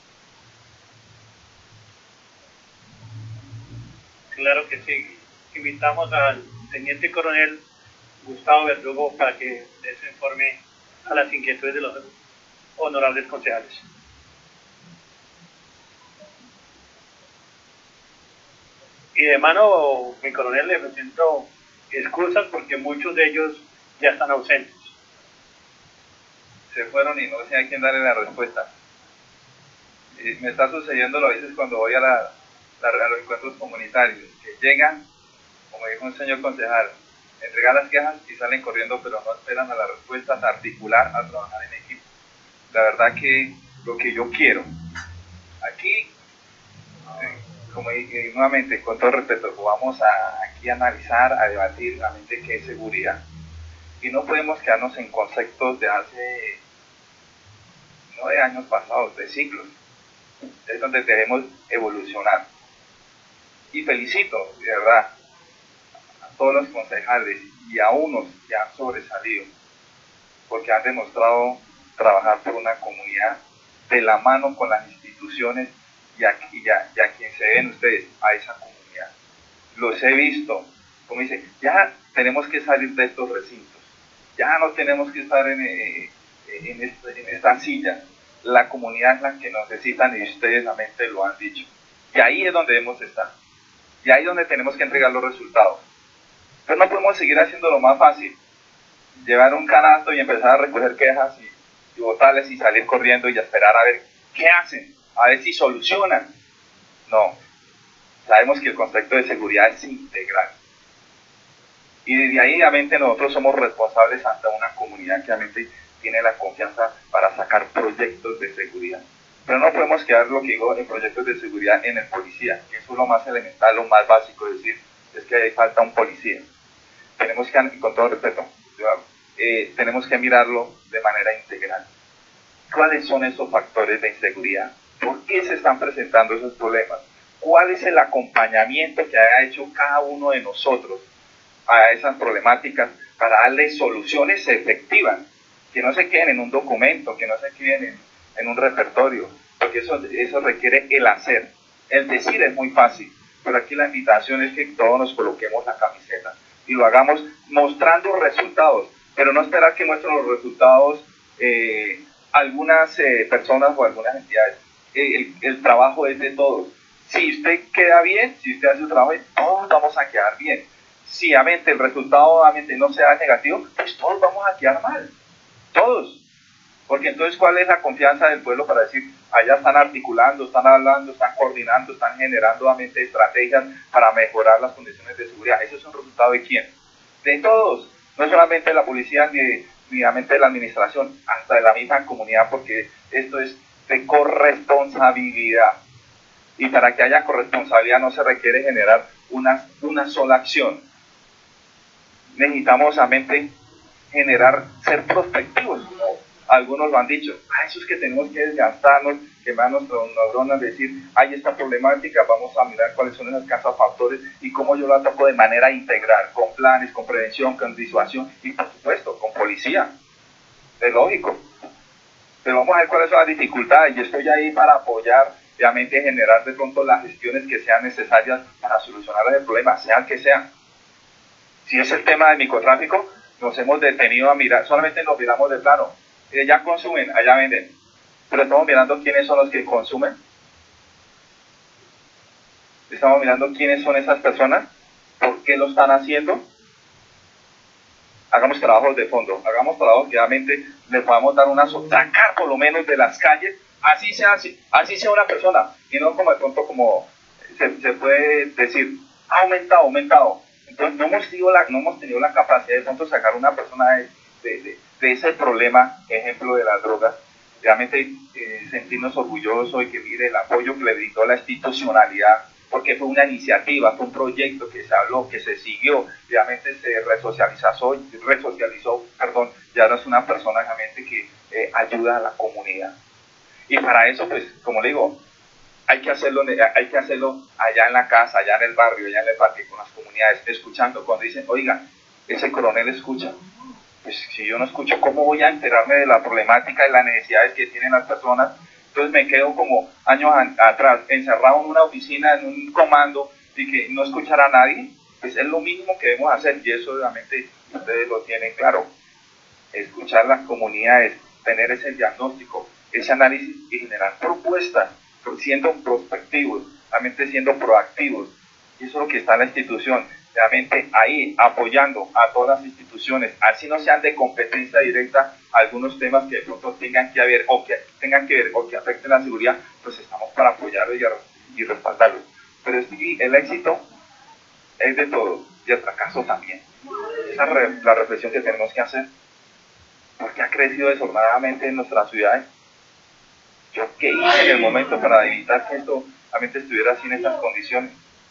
Claro que sí. Invitamos al teniente coronel Gustavo Verdugo para que dé su informe a las inquietudes de los honorables concejales. Y de mano, mi coronel, le presento excusas porque muchos de ellos ya están ausentes. Se fueron y no sé a quién darle la respuesta. Me está sucediendo a veces cuando voy a los encuentros comunitarios, que llegan, como dijo un señor concejal, entregar las quejas y salen corriendo, pero no esperan a las respuestas, a articular, a trabajar en equipo. La verdad que lo que yo quiero, aquí, como nuevamente, con todo respeto, vamos aquí a analizar, a debatir realmente qué es seguridad. Y no podemos quedarnos en conceptos de hace, no de años pasados, de siglos. Es donde debemos evolucionar. Y felicito, de verdad, a todos los concejales y a unos que han sobresalido, porque han demostrado trabajar por una comunidad de la mano con las instituciones y a quien se ven ustedes, a esa comunidad. Los he visto, como dice, ya tenemos que salir de estos recintos, ya no tenemos que estar en esta silla. La comunidad es la que nos necesitan, y ustedes realmente lo han dicho. Y ahí es donde debemos estar. Y ahí es donde tenemos que entregar los resultados. Pero no podemos seguir haciéndolo más fácil. llevar un canasto y empezar a recoger quejas y botarles y salir corriendo y esperar a ver qué hacen, a ver si solucionan. No, sabemos que el concepto de seguridad es integral. Y desde ahí, obviamente, nosotros somos responsables ante una comunidad que obviamente tiene la confianza para sacar proyectos de seguridad. Pero no podemos quedar, lo que digo, en proyectos de seguridad en el policía, que eso es lo más elemental, lo más básico, es decir, es que hay falta un policía. Tenemos que, con todo respeto, tenemos que mirarlo de manera integral. ¿Cuáles son esos factores de inseguridad? ¿Por qué se están presentando esos problemas? ¿Cuál es el acompañamiento que ha hecho cada uno de nosotros a esas problemáticas para darle soluciones efectivas, que no se queden en un documento, que no se queden en un repertorio, porque eso requiere el hacer. El decir es muy fácil, pero aquí la invitación es que todos nos coloquemos la camiseta y lo hagamos mostrando resultados, pero no esperar que muestren los resultados algunas personas o algunas entidades. El trabajo es de todos. Si usted queda bien, si usted hace su trabajo, todos vamos a quedar bien. Si obviamente el resultado obviamente no sea negativo, pues todos vamos a quedar mal. Todos. Porque entonces, ¿cuál es la confianza del pueblo para decir, allá están articulando, están hablando, están coordinando, están generando obviamente estrategias para mejorar las condiciones de seguridad? ¿Eso es un resultado de quién? De todos. No solamente de la policía ni obviamente de la administración, hasta de la misma comunidad, porque esto es de corresponsabilidad. Y para que haya corresponsabilidad no se requiere generar una sola acción. Necesitamos obviamente ser prospectivos, como algunos lo han dicho. Eso es que tenemos que desgastarnos, quemar nuestras neuronas, decir, hay esta problemática, vamos a mirar cuáles son esos casos factores y cómo yo lo ataco de manera integral, con planes, con prevención, con disuasión y por supuesto, con policía. Es lógico. Pero vamos a ver cuáles son las dificultades. Yo estoy ahí para apoyar, obviamente generar de pronto las gestiones que sean necesarias para solucionar el problema, sea el que sea. Si es el tema del microtráfico, nos hemos detenido a mirar, solamente nos miramos de plano. Ya consumen, allá venden. Pero estamos mirando quiénes son los que consumen. Estamos mirando quiénes son esas personas, por qué lo están haciendo. Hagamos trabajos de fondo, hagamos trabajos que obviamente le podamos dar sacar por lo menos de las calles, así sea una persona, y no como de pronto como se puede decir, ha aumentado. Entonces no hemos tenido la capacidad de pronto sacar una persona de ese problema, ejemplo de las drogas, realmente sentirnos orgullosos y que mire el apoyo que le brindó la institucionalidad, porque fue una iniciativa, fue un proyecto que se habló, que se siguió, realmente se resocializó, ya no es una persona realmente que ayuda a la comunidad. Y para eso, pues, como le digo, hay que hacerlo allá en la casa, allá en el barrio, allá en el parque, con las comunidades, escuchando. Cuando dicen, oiga, ese coronel escucha. Pues si yo no escucho, ¿cómo voy a enterarme de la problemática y las necesidades que tienen las personas? Entonces me quedo como años atrás, encerrado en una oficina, en un comando, y que no escuchar a nadie. Pues es lo mismo que debemos hacer, y eso obviamente ustedes lo tienen claro. Escuchar las comunidades, tener ese diagnóstico, ese análisis y generar propuestas, siendo prospectivos, realmente siendo proactivos. Y eso es lo que está en la institución, realmente ahí apoyando a todas las instituciones, así no sean de competencia directa algunos temas que de pronto tengan que ver o que afecten la seguridad, pues estamos para apoyarlos y respaldarlos. Pero el éxito es de todos y el fracaso también. Esa es la reflexión que tenemos que hacer. ¿Por qué ha crecido desordenadamente en nuestras ciudades? ¿Yo qué hice en el momento para evitar que esto realmente estuviera así en estas condiciones?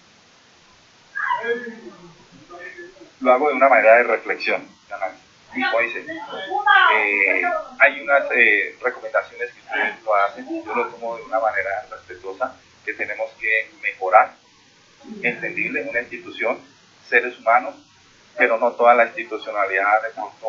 Lo hago de una manera de reflexión. Y como dice, hay unas recomendaciones que ustedes lo hacen, yo lo tomo de una manera respetuosa, que tenemos que mejorar, entendible, una institución, seres humanos, pero no toda la institucionalidad de pronto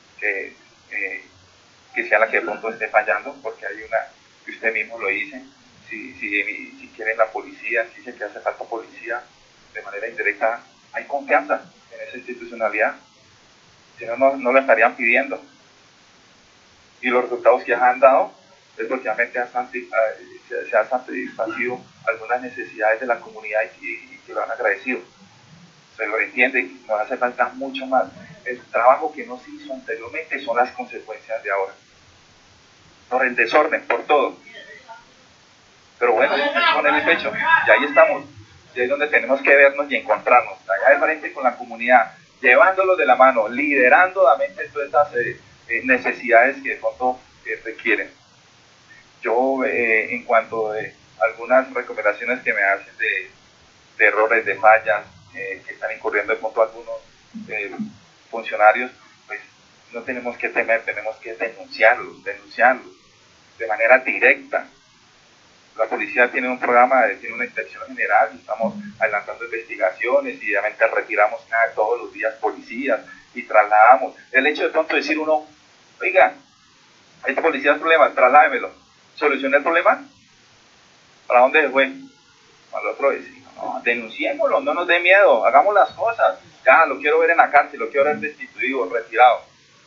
que sea la que de pronto esté fallando, porque hay una, que usted mismo lo dice, si quieren la policía, si dice que hace falta policía, de manera indirecta, hay confianza en esa institucionalidad, si no, no lo estarían pidiendo. Y los resultados que han dado es porque realmente se han satisfacido algunas necesidades de la comunidad y que lo han agradecido. Se lo entiende, nos hace falta mucho más. el trabajo que no se hizo anteriormente son las consecuencias de ahora. Por el desorden, por todo. Pero bueno, hay que poner el pecho, y ahí estamos. Y ahí es donde tenemos que vernos y encontrarnos, allá de frente con la comunidad, llevándolo de la mano, liderando la mente todas estas necesidades que de pronto requieren. Yo, en cuanto a algunas recomendaciones que me hacen de errores, de fallas, que están incurriendo de pronto algunos funcionarios, pues no tenemos que temer, tenemos que denunciarlos de manera directa. La policía tiene un programa, tiene una inspección general, y estamos adelantando investigaciones y obviamente retiramos todos los días policías y trasladamos. El hecho de pronto decir uno, oiga, este policía es problema, trasládemelo. ¿Soluciona el problema? ¿Para dónde se fue? Al otro decir, no, denunciémoslo, no nos dé miedo, hagamos las cosas. Ya, lo quiero ver en la cárcel, lo quiero ver destituido, retirado.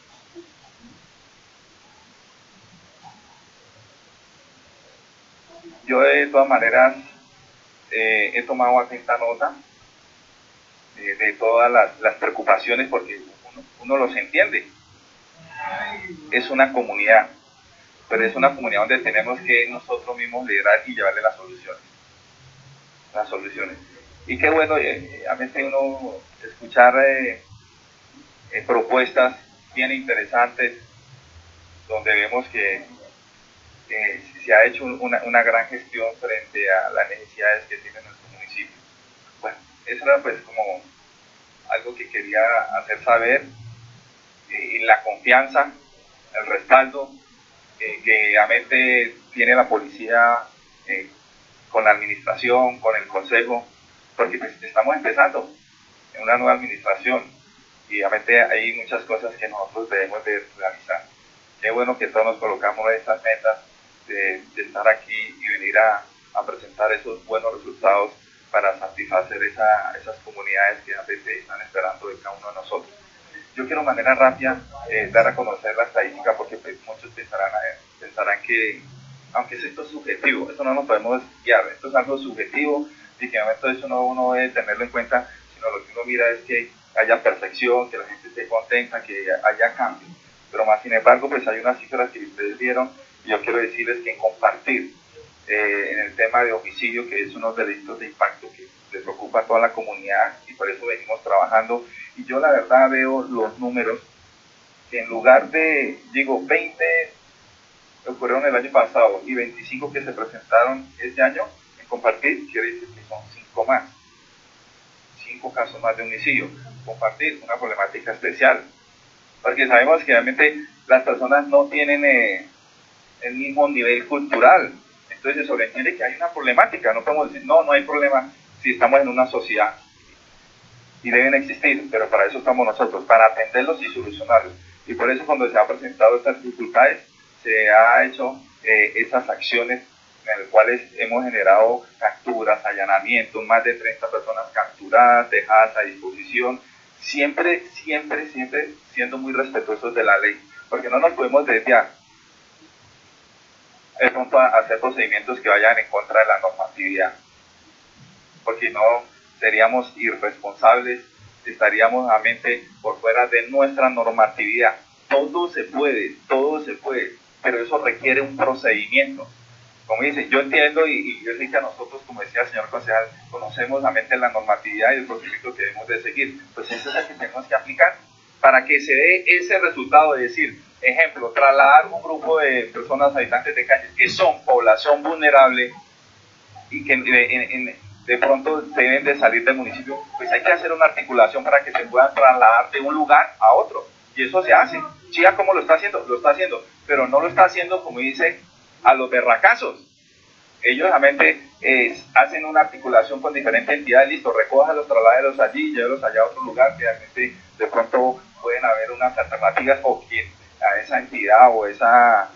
Yo de todas maneras he tomado atenta nota de todas las preocupaciones, porque uno los entiende. Es una comunidad, pero es una comunidad donde tenemos que nosotros mismos liderar y llevarle las soluciones. Y qué bueno, a veces uno escuchar propuestas bien interesantes, donde vemos que se ha hecho una gran gestión frente a las necesidades que tiene nuestro municipio. Bueno, eso era pues como algo que quería hacer saber, y la confianza, el respaldo que realmente tiene la policía con la administración, con el consejo, porque pues estamos empezando en una nueva administración y realmente hay muchas cosas que nosotros debemos de realizar. Qué bueno que todos nos colocamos estas metas de estar aquí y venir a presentar esos buenos resultados para satisfacer esas comunidades que realmente están esperando de cada uno de nosotros. Yo quiero de manera rápida dar a conocer la estadística, porque pues, muchos pensarán que, aunque esto es subjetivo, esto no nos podemos guiar, esto es algo subjetivo y que en momento eso no uno debe tenerlo en cuenta, sino lo que uno mira es que haya perfección, que la gente esté contenta, que haya cambio. Pero más sin embargo, pues hay unas cifras que ustedes vieron, y yo quiero decirles que en compartir en el tema de homicidio, que es uno de los delitos de impacto que les preocupa a toda la comunidad, y por eso venimos trabajando. Y yo la verdad veo los números, que en lugar de, 20 ocurrieron el año pasado y 25 que se presentaron este año, en compartir quiere decir que son 5 más. 5 casos más de homicidio. Compartir, una problemática especial. Porque sabemos que realmente las personas no tienen el mismo nivel cultural. Entonces se sobreentiende que hay una problemática. No podemos decir, no hay problema si estamos en una sociedad. Y deben existir, pero para eso estamos nosotros, para atenderlos y solucionarlos. Y por eso cuando se han presentado estas dificultades, se ha hecho esas acciones en las cuales hemos generado capturas, allanamientos, más de 30 personas capturadas, dejadas a disposición, siempre siendo muy respetuosos de la ley, porque no nos podemos desviar de pronto a hacer procedimientos que vayan en contra de la normatividad, porque no seríamos irresponsables, estaríamos realmente por fuera de nuestra normatividad. Todo se puede, pero eso requiere un procedimiento. Como dice, yo entiendo y yo sé que a nosotros, como decía el señor concejal, conocemos realmente la normatividad y el procedimiento que debemos de seguir, pues eso es el que tenemos que aplicar para que se dé ese resultado de decir, ejemplo, trasladar un grupo de personas habitantes de calles que son población vulnerable y que de pronto deben de salir del municipio, pues hay que hacer una articulación para que se puedan trasladar de un lugar a otro, y eso se hace. Chía, ¿cómo lo está haciendo? Lo está haciendo, pero no lo está haciendo, como dice, a los berracazos. Ellos realmente hacen una articulación con diferentes entidades, listo, recójalos, trasládelos allí, llévelos allá a otro lugar, que realmente de pronto pueden haber unas alternativas, o quien a esa entidad o esa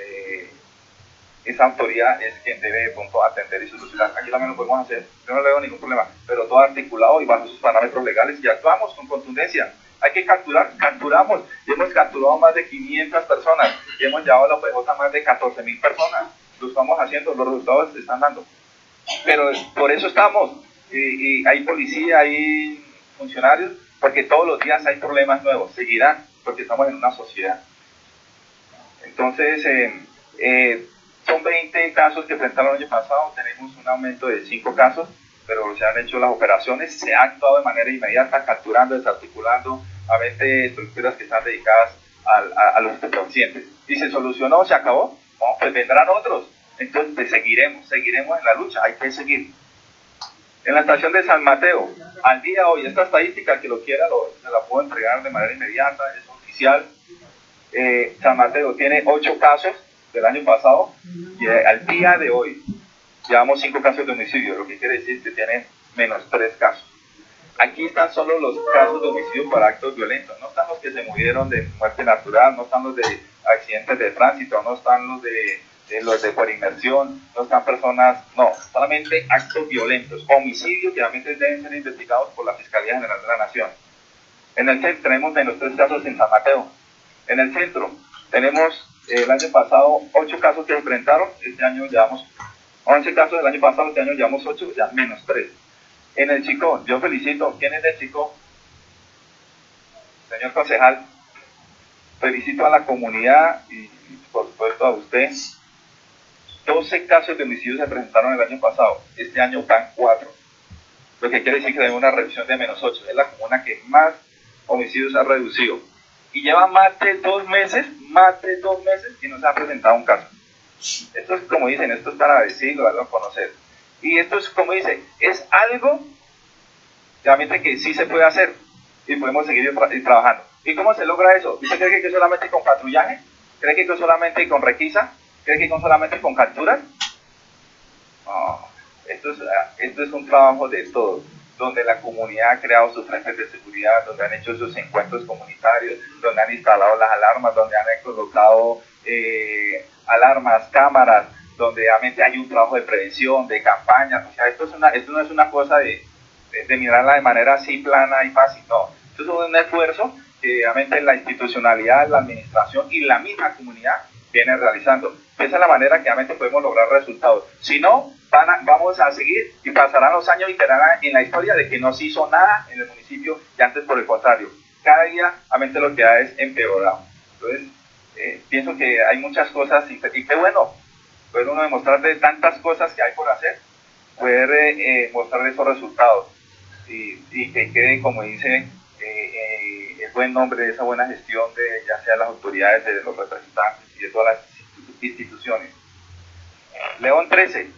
autoridad es quien debe de pronto atender y solucionar. Aquí también lo podemos hacer, yo no le veo ningún problema, pero todo articulado y bajo sus parámetros legales, y actuamos con contundencia. Hay que capturamos, y hemos capturado más de 500 personas, y hemos llevado a la OPJ más de 14.000 personas. Lo estamos haciendo, los resultados se están dando. Pero por eso estamos, y hay policía, hay funcionarios porque todos los días hay problemas nuevos, seguirán, porque estamos en una sociedad. Entonces, son 20 casos que enfrentaron el año pasado, tenemos un aumento de 5 casos, pero se han hecho las operaciones, se ha actuado de manera inmediata, capturando, desarticulando a 20 estructuras que están dedicadas a los pacientes. ¿Y se solucionó? ¿Se acabó? No, pues vendrán otros. Entonces pues, seguiremos en la lucha, hay que seguir. En la estación de San Mateo, al día de hoy, esta estadística, que lo quiera, se la puedo entregar de manera inmediata, es oficial. San Mateo tiene 8 casos del año pasado y al día de hoy llevamos 5 casos de homicidio, lo que quiere decir que tiene menos 3 casos. Aquí están solo los casos de homicidio por actos violentos, no están los que se murieron de muerte natural, no están los de accidentes de tránsito, no están los de por inmersión, no están personas, no, solamente actos violentos, homicidios que realmente deben ser investigados por la Fiscalía General de la Nación. En el centro tenemos menos 3 casos en San Mateo. En el centro tenemos el año pasado 8 casos que se enfrentaron, este año llevamos 11 casos del año pasado, este año llevamos 8, ya menos 3. En el Chicó, yo felicito, ¿quién es del Chicó? Señor concejal, felicito a la comunidad y por supuesto a usted. 12 casos de homicidios se presentaron el año pasado, este año van 4, lo que quiere decir que hay una reducción de menos 8, es la comuna que más homicidios ha reducido. Y lleva más de 2 meses y no se ha presentado un caso. Esto es como dicen, esto es para decirlo, darlo a conocer. Y esto es como dice, es algo realmente que sí se puede hacer y podemos seguir trabajando. ¿Y cómo se logra eso? ¿Usted cree que solamente con patrullaje? ¿Cree que solamente con requisa? ¿Cree que solamente con capturas? No, esto es un trabajo de todos, donde la comunidad ha creado sus frentes de seguridad, donde han hecho sus encuentros comunitarios, donde han instalado las alarmas, donde han colocado alarmas, cámaras, donde realmente hay un trabajo de prevención, de campaña. O sea, esto no es una cosa de mirarla de manera así plana y fácil, no. Esto es un esfuerzo que realmente la institucionalidad, la administración y la misma comunidad viene realizando. Esa es la manera que realmente podemos lograr resultados. Si no, vamos a seguir y pasarán los años y quedarán en la historia de que no se hizo nada en el municipio y antes por el contrario. Cada día realmente lo que da es empeorado. Entonces, pienso que hay muchas cosas y qué bueno poder uno demostrar de tantas cosas que hay por hacer, poder mostrar esos resultados y que quede, como dice, el buen nombre de esa buena gestión de ya sea las autoridades, de los representantes y de todas las instituciones. León 13,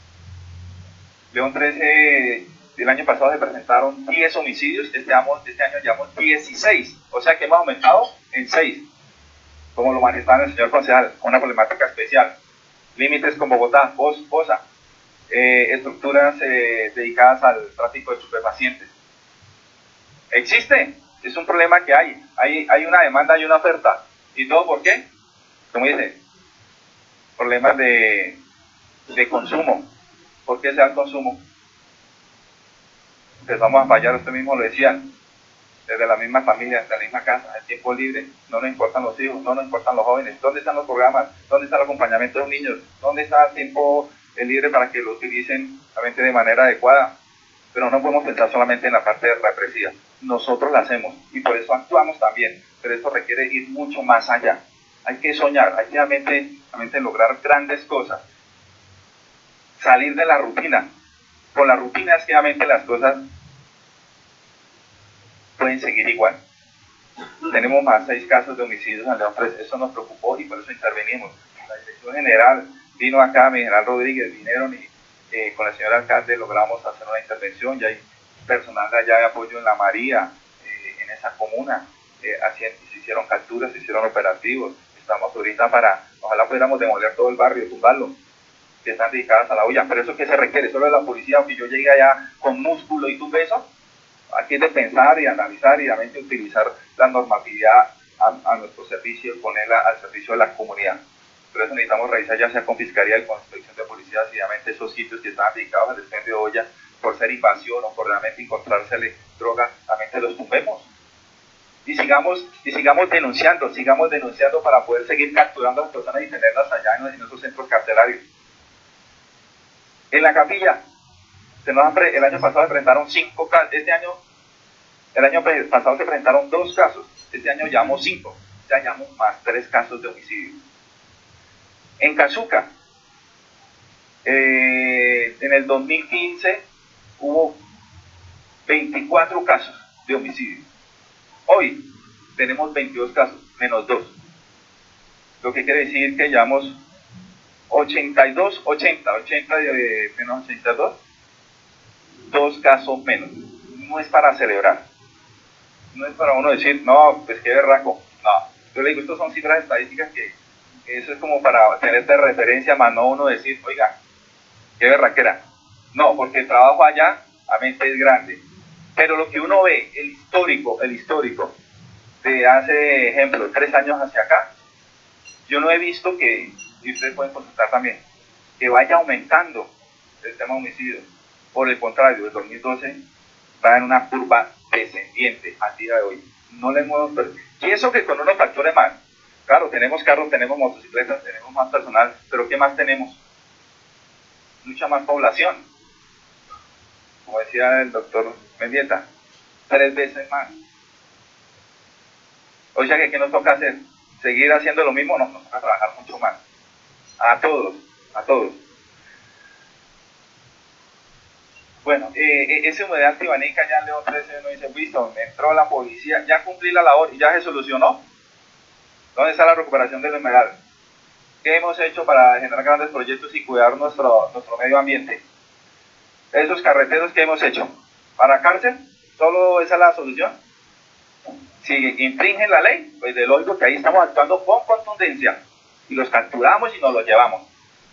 el año pasado se presentaron 10 homicidios, este año llevamos 16, o sea que hemos aumentado en 6, como lo manifestaba el señor concejal, una problemática especial. Límites con Bogotá, Poza, estructuras dedicadas al tráfico de estupefacientes. Existe, es un problema que hay una demanda y una oferta. ¿Y todo por qué? Como dice, problemas de consumo. ¿Por qué se da el consumo? Empezamos a fallar, usted mismo lo decía, desde la misma familia, desde la misma casa, el tiempo libre, no nos importan los hijos, no nos importan los jóvenes, ¿dónde están los programas? ¿Dónde está el acompañamiento de los niños? ¿Dónde está el tiempo libre para que lo utilicen realmente de manera adecuada? Pero no podemos pensar solamente en la parte represiva, nosotros la hacemos y por eso actuamos también, pero esto requiere ir mucho más allá. Hay que soñar, hay que realmente lograr grandes cosas, salir de la rutina. Con la rutina es que realmente las cosas pueden seguir igual. Tenemos más 6 casos de homicidios en León 3, eso nos preocupó y por eso intervenimos. La dirección general vino acá, mi general Rodríguez, vinieron y con el señor alcalde logramos hacer una intervención, ya hay personal de allá de apoyo en La María, en esa comuna, se hicieron capturas, se hicieron operativos, estamos ahorita ojalá pudiéramos demoler todo el barrio, tumbarlo, que están dedicadas a la olla, pero eso que se requiere, solo de la policía, aunque yo llegue allá con músculo y tumbe eso, aquí es de pensar y analizar y realmente utilizar la normatividad a nuestro servicio, ponerla al servicio de la comunidad. Por eso necesitamos revisar ya sea con Fiscalía y con Inspección de Policía si realmente esos sitios que estaban dedicados al expendio de olla por ser invasión o por realmente encontrársele droga, realmente los tumbemos. Y sigamos denunciando para poder seguir capturando a las personas y tenerlas allá en esos centros carcelarios. En la Capilla, el año pasado se presentaron 5 casos, este año El año pasado se presentaron 2 casos, este año llevamos 5, ya llevamos más 3 casos de homicidio. En Cazuca, en el 2015 hubo 24 casos de homicidio. Hoy tenemos 22 casos, menos 2. Lo que quiere decir que llevamos 80 menos 82, 2 casos menos. No es para celebrar. No es para uno decir, no, pues qué berraco. No, yo le digo, estos son cifras estadísticas que eso es como para tener de referencia, más no uno decir, oiga, qué berraquera. No, porque el trabajo allá, a mente es grande. Pero lo que uno ve, el histórico, de hace, ejemplo, 3 años hacia acá, yo no he visto que, y ustedes pueden consultar también, que vaya aumentando el tema homicidio. Por el contrario, el 2012 va en una curva descendiente al día de hoy. No le hemos y eso que con unos factores más. Claro, tenemos carros, tenemos motocicletas, tenemos más personal, pero ¿qué más tenemos? Mucha más población. Como decía el doctor Mendieta, 3 veces más. O sea que ¿qué nos toca hacer? ¿Seguir haciendo lo mismo? No, nos toca trabajar mucho más. A todos. Bueno, esa humedad antibanica ya en León 13 uno dice, listo, entró la policía, ya cumplí la labor y ya se solucionó. ¿Dónde está la recuperación de la humedad? ¿Qué hemos hecho para generar grandes proyectos y cuidar nuestro medio ambiente? Esos carreteros que hemos hecho, ¿para cárcel? ¿Solo esa es la solución? Si infringen la ley, pues de lógico que ahí estamos actuando con contundencia y los capturamos y nos los llevamos.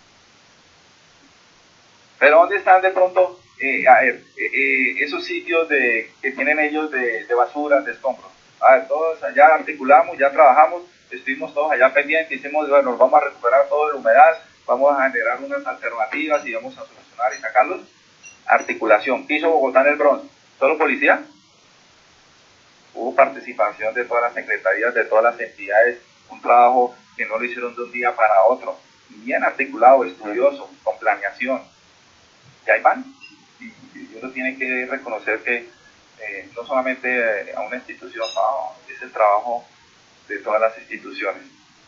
Pero ¿dónde están de pronto esos sitios que tienen ellos de basura, de escombros? A ver, todos allá articulamos, ya trabajamos, estuvimos todos allá pendientes, hicimos, bueno, vamos a recuperar toda la humedad, vamos a generar unas alternativas y vamos a solucionar y sacarlos. Articulación. ¿Qué hizo Bogotá en el Bronx? ¿Solo policía? Hubo participación de todas las secretarías, de todas las entidades, un trabajo que no lo hicieron de un día para otro, bien articulado, estudioso, con planeación. Y ahí van. Y uno tiene que reconocer que no solamente a una institución, no, es el trabajo de todas las instituciones.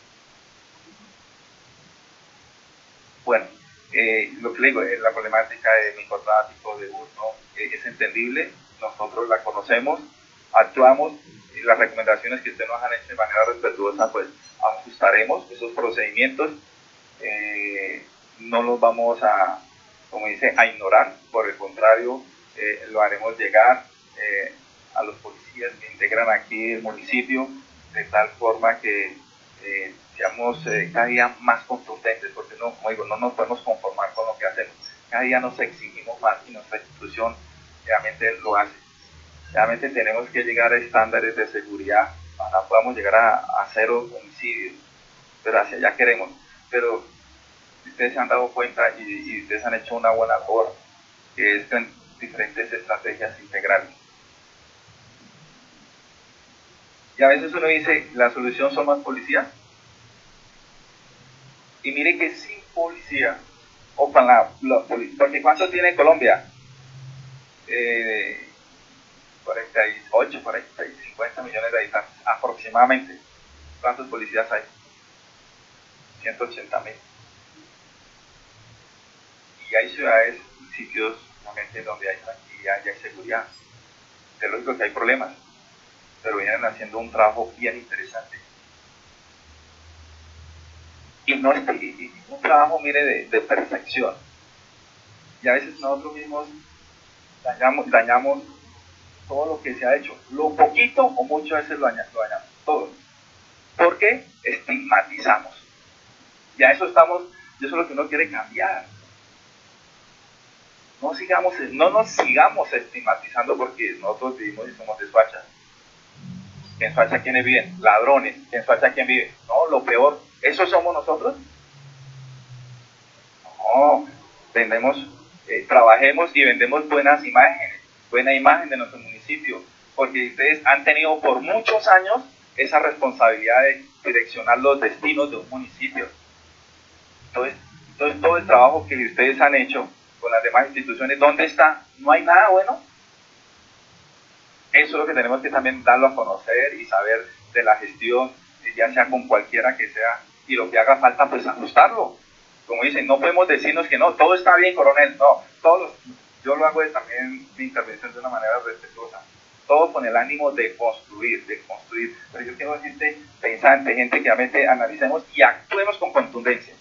Bueno, lo que le digo, la problemática de microtráfico, de hurto, es entendible, nosotros la conocemos, actuamos, y las recomendaciones que ustedes nos han hecho de manera respetuosa, pues ajustaremos esos procedimientos, no los vamos a, como dice, a ignorar, por el contrario, lo haremos llegar a los policías que integran aquí el municipio, de tal forma que seamos cada día más contundentes, porque no, como digo, no nos podemos conformar con lo que hacemos, cada día nos exigimos más y nuestra institución realmente lo hace. Realmente tenemos que llegar a estándares de seguridad para que podamos llegar a 0 homicidios, pero hacia allá queremos. Pero ustedes se han dado cuenta y ustedes han hecho una buena labor, que es con diferentes estrategias integrales. Y a veces uno dice, ¿la solución son más policías? Y mire que sin policía, o con la policía, porque ¿cuánto tiene Colombia? 48, 50 millones de habitantes aproximadamente. ¿Cuántos policías hay? 180.000. Y hay ciudades, sitios realmente donde hay tranquilidad y hay seguridad. Es lógico que hay problemas, pero vienen haciendo un trabajo bien interesante. Y no es un trabajo, mire, de perfección. Y a veces nosotros mismos dañamos todo lo que se ha hecho. Lo poquito o muchas veces lo dañamos, todo. Porque estigmatizamos. Y a eso estamos, y eso es lo que uno quiere cambiar. No nos sigamos estigmatizando porque nosotros vivimos y somos de Soacha. ¿En Soacha quiénes viven? Ladrones. ¿En Soacha quién vive? No, lo peor. ¿Eso somos nosotros? No, trabajemos y vendemos buenas imágenes, buena imagen de nuestro municipio, porque ustedes han tenido por muchos años esa responsabilidad de direccionar los destinos de un municipio. Entonces todo el trabajo que ustedes han hecho con las demás instituciones, ¿dónde está? ¿No hay nada bueno? Eso es lo que tenemos que también darlo a conocer y saber de la gestión, ya sea con cualquiera que sea, y lo que haga falta, pues ajustarlo. Como dicen, no podemos decirnos que no, todo está bien, coronel, no, yo lo hago también mi intervención de una manera respetuosa, todo con el ánimo de construir, pero yo quiero gente pensante, gente que realmente analicemos y actuemos con contundencia.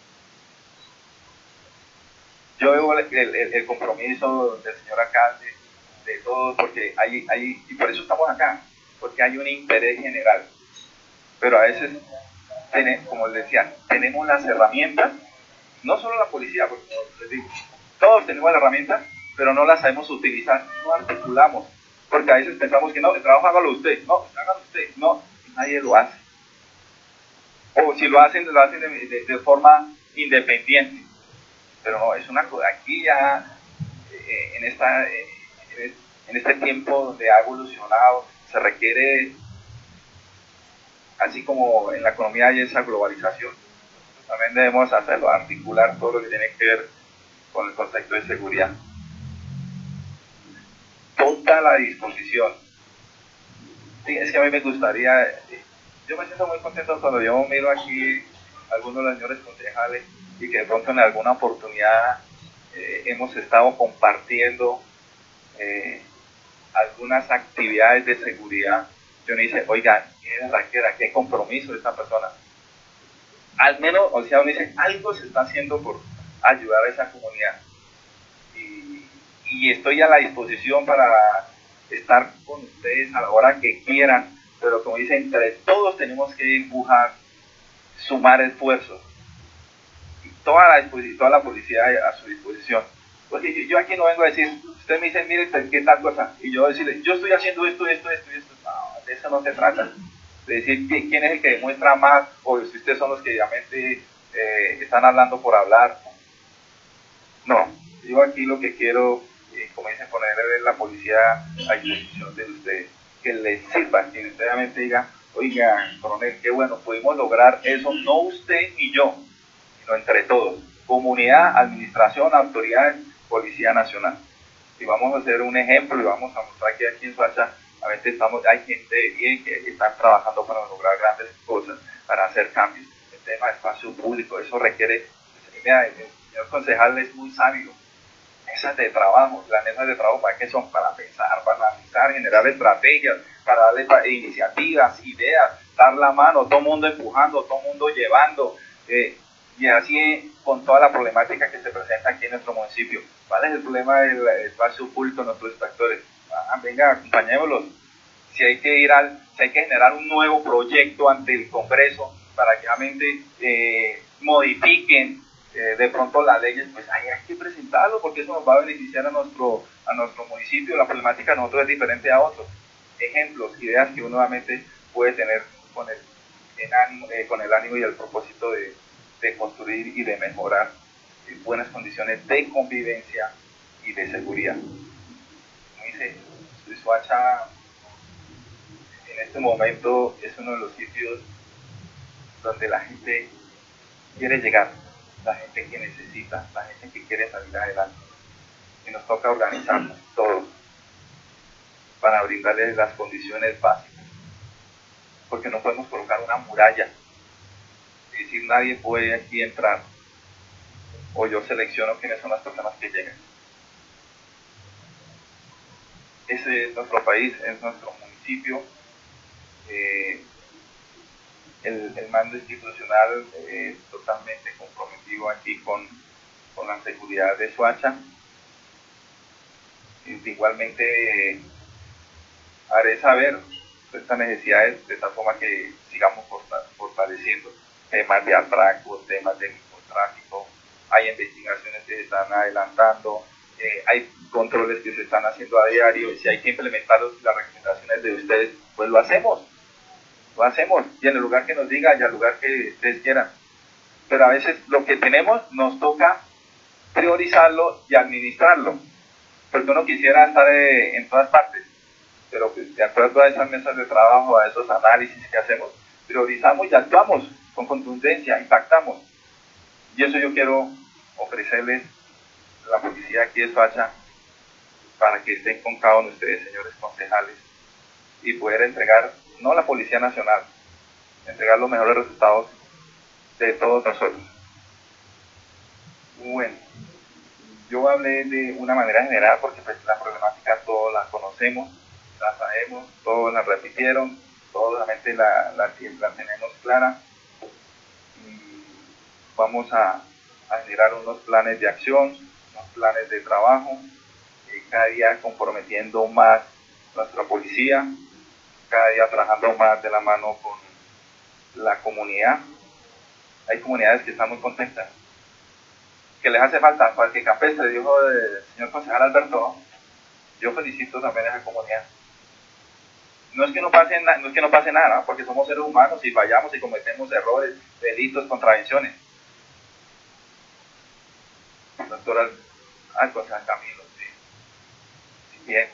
Yo veo el compromiso del señor alcalde, de todos, porque y por eso estamos acá, porque hay un interés general, pero a veces, como les decía, tenemos las herramientas, no solo la policía, porque como les digo, todos tenemos las herramientas, pero no las sabemos utilizar, no articulamos, porque a veces pensamos que no, el trabajo hágalo usted, no, nadie lo hace, o si lo hacen de forma independiente, pero no, es una cosa, aquí ya, en este tiempo donde ha evolucionado, se requiere, así como en la economía hay esa globalización, también debemos hacerlo, articular todo lo que tiene que ver con el concepto de seguridad. Toda la disposición. Sí, es que a mí me gustaría, yo me siento muy contento cuando yo miro aquí a algunos de los señores concejales y que de pronto en alguna oportunidad hemos estado compartiendo algunas actividades de seguridad. Yo me dice, oiga, qué compromiso de esta persona. Al menos, o sea, uno dice, algo se está haciendo por ayudar a esa comunidad. Y estoy a la disposición para estar con ustedes a la hora que quieran, pero como dice, entre todos tenemos que empujar, sumar esfuerzos. Y toda la policía a su disposición. Porque yo aquí no vengo a decir, usted me dice, mire, ¿qué tal cosa? Y yo decirle, yo estoy haciendo esto. No, de eso no se trata. De decir quién es el que demuestra más, o si ustedes son los que realmente están hablando por hablar. No, yo aquí lo que quiero, como dicen, poner la policía a disposición de ustedes, que les sirva, que usted realmente diga, oiga, coronel, qué bueno, pudimos lograr eso, no usted ni yo, sino entre todos, comunidad, administración, autoridades, Policía Nacional. Y vamos a hacer un ejemplo y vamos a mostrar que aquí en Soacha hay gente de bien que están trabajando para lograr grandes cosas, para hacer cambios. El tema de espacio público, eso requiere, mira, el señor concejal es muy sabio. Mesas de trabajo, las mesas de trabajo, ¿para qué son? Para pensar, para analizar, generar estrategias, para darle iniciativas, ideas, dar la mano, todo el mundo empujando, todo el mundo llevando, y así con toda la problemática que se presenta aquí en nuestro municipio. ¿Cuál es el problema del espacio público en nuestros inspectores? Venga, acompañémoslos. Si hay que generar un nuevo proyecto ante el Congreso para que realmente modifiquen de pronto las leyes, pues hay que presentarlo porque eso nos va a beneficiar a nuestro municipio. La problemática de nosotros es diferente a otros. Ejemplos, ideas que uno realmente puede tener con el ánimo y el propósito de construir y de mejorar buenas condiciones de convivencia y de seguridad. Como dice, Soacha en este momento es uno de los sitios donde la gente quiere llegar, la gente que necesita, la gente que quiere salir adelante. Y nos toca organizarnos todos para brindarles las condiciones básicas. Porque no podemos colocar una muralla y decir nadie puede aquí entrar, o yo selecciono quiénes son las personas que llegan. Ese es nuestro país, es nuestro municipio. El mando institucional totalmente comprometido aquí con la seguridad de Soacha. Igualmente haré saber estas necesidades de tal forma que sigamos fortaleciendo temas de atraco, temas de microtráfico. Hay investigaciones que se están adelantando, hay controles que se están haciendo a diario. Si hay que implementar las recomendaciones de ustedes, pues lo hacemos, y en el lugar que nos diga y al lugar que ustedes quieran. Pero a veces lo que tenemos nos toca priorizarlo y administrarlo, porque uno quisiera estar en todas partes, pero pues, de acuerdo a esas mesas de trabajo, a esos análisis que hacemos, priorizamos y actuamos con contundencia, impactamos. Y eso yo quiero ofrecerles la policía aquí de Soacha para que estén con cada uno de ustedes, señores concejales, y poder entregar, no la Policía Nacional, entregar los mejores resultados de todos nosotros. Bueno, yo hablé de una manera general porque pues la problemática todos la conocemos, la sabemos, todos la repitieron, todos realmente la tenemos clara. Y vamos a generar unos planes de acción, unos planes de trabajo, cada día comprometiendo más nuestra policía, cada día trabajando más de la mano con la comunidad. Hay comunidades que están muy contentas, que les hace falta parque campestre, dijo el señor concejal Alberto. Yo felicito también a esa comunidad. No es que no pase nada, ¿no? Porque somos seres humanos y fallamos y cometemos errores, delitos, contravenciones. Doctora concejal Camilo, sí. Bien.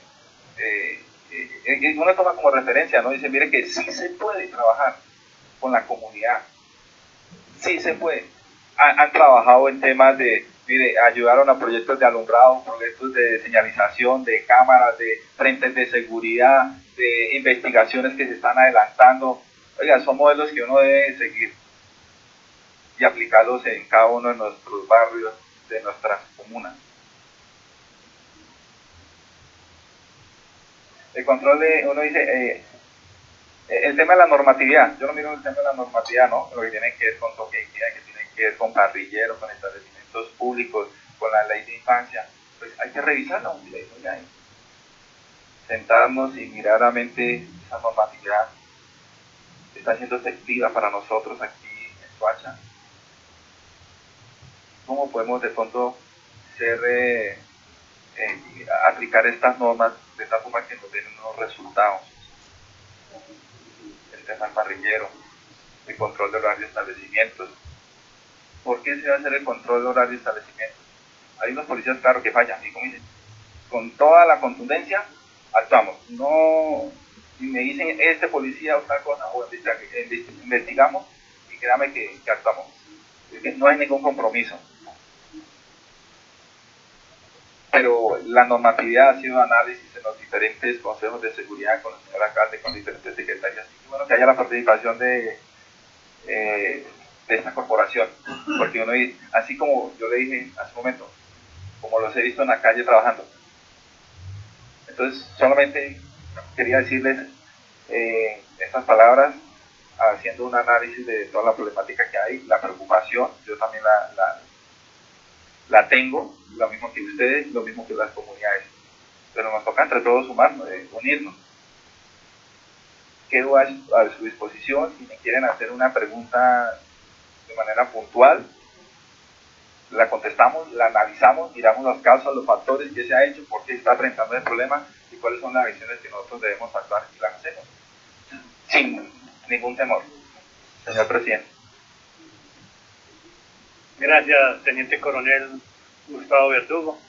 Uno toma como referencia, ¿no? Dice, mire que sí se puede trabajar con la comunidad. Sí se puede. Han trabajado en temas de, mire, ayudaron a proyectos de alumbrado, proyectos de señalización, de cámaras, de frentes de seguridad, de investigaciones que se están adelantando. Oiga, son modelos que uno debe seguir y aplicarlos en cada uno de nuestros barrios, de nuestras comunas. El control de, uno dice, el tema de la normatividad, yo no miro el tema de la normatividad, ¿no? Lo que tiene que ver con toque de queda, que tiene que ver con parrilleros, con establecimientos públicos, con la ley de infancia, pues hay que revisarla, sentarnos y mirar realmente esa normatividad está siendo efectiva para nosotros aquí en Soacha. ¿Cómo podemos de pronto aplicar estas normas de tal forma que nos den unos resultados? El tema del parrillero, el control de horarios de establecimientos. ¿Por qué se va a hacer el control de horarios de establecimientos? Hay unos policías, claro, que fallan, y como dicen, con toda la contundencia actuamos. No, si me dicen este policía o tal cosa, o investigamos y créame que actuamos. Es que no hay ningún compromiso. Pero la normatividad ha sido análisis en los diferentes consejos de seguridad con el señor alcalde, con diferentes secretarias. Y bueno, que haya la participación de esta corporación, porque uno, así como yo le dije hace un momento, como los he visto en la calle trabajando. Entonces, solamente quería decirles estas palabras, haciendo un análisis de toda la problemática que hay, la preocupación, yo también la tengo, lo mismo que ustedes, lo mismo que las comunidades. Pero nos toca entre todos sumarnos, unirnos. Quedo a su disposición. Si me quieren hacer una pregunta de manera puntual, la contestamos, la analizamos, miramos las causas, los factores, qué se ha hecho, por qué se está enfrentando el problema y cuáles son las acciones que nosotros debemos actuar y las hacemos. Sin ningún temor. Señor presidente. Gracias, teniente coronel Gustavo Verdugo.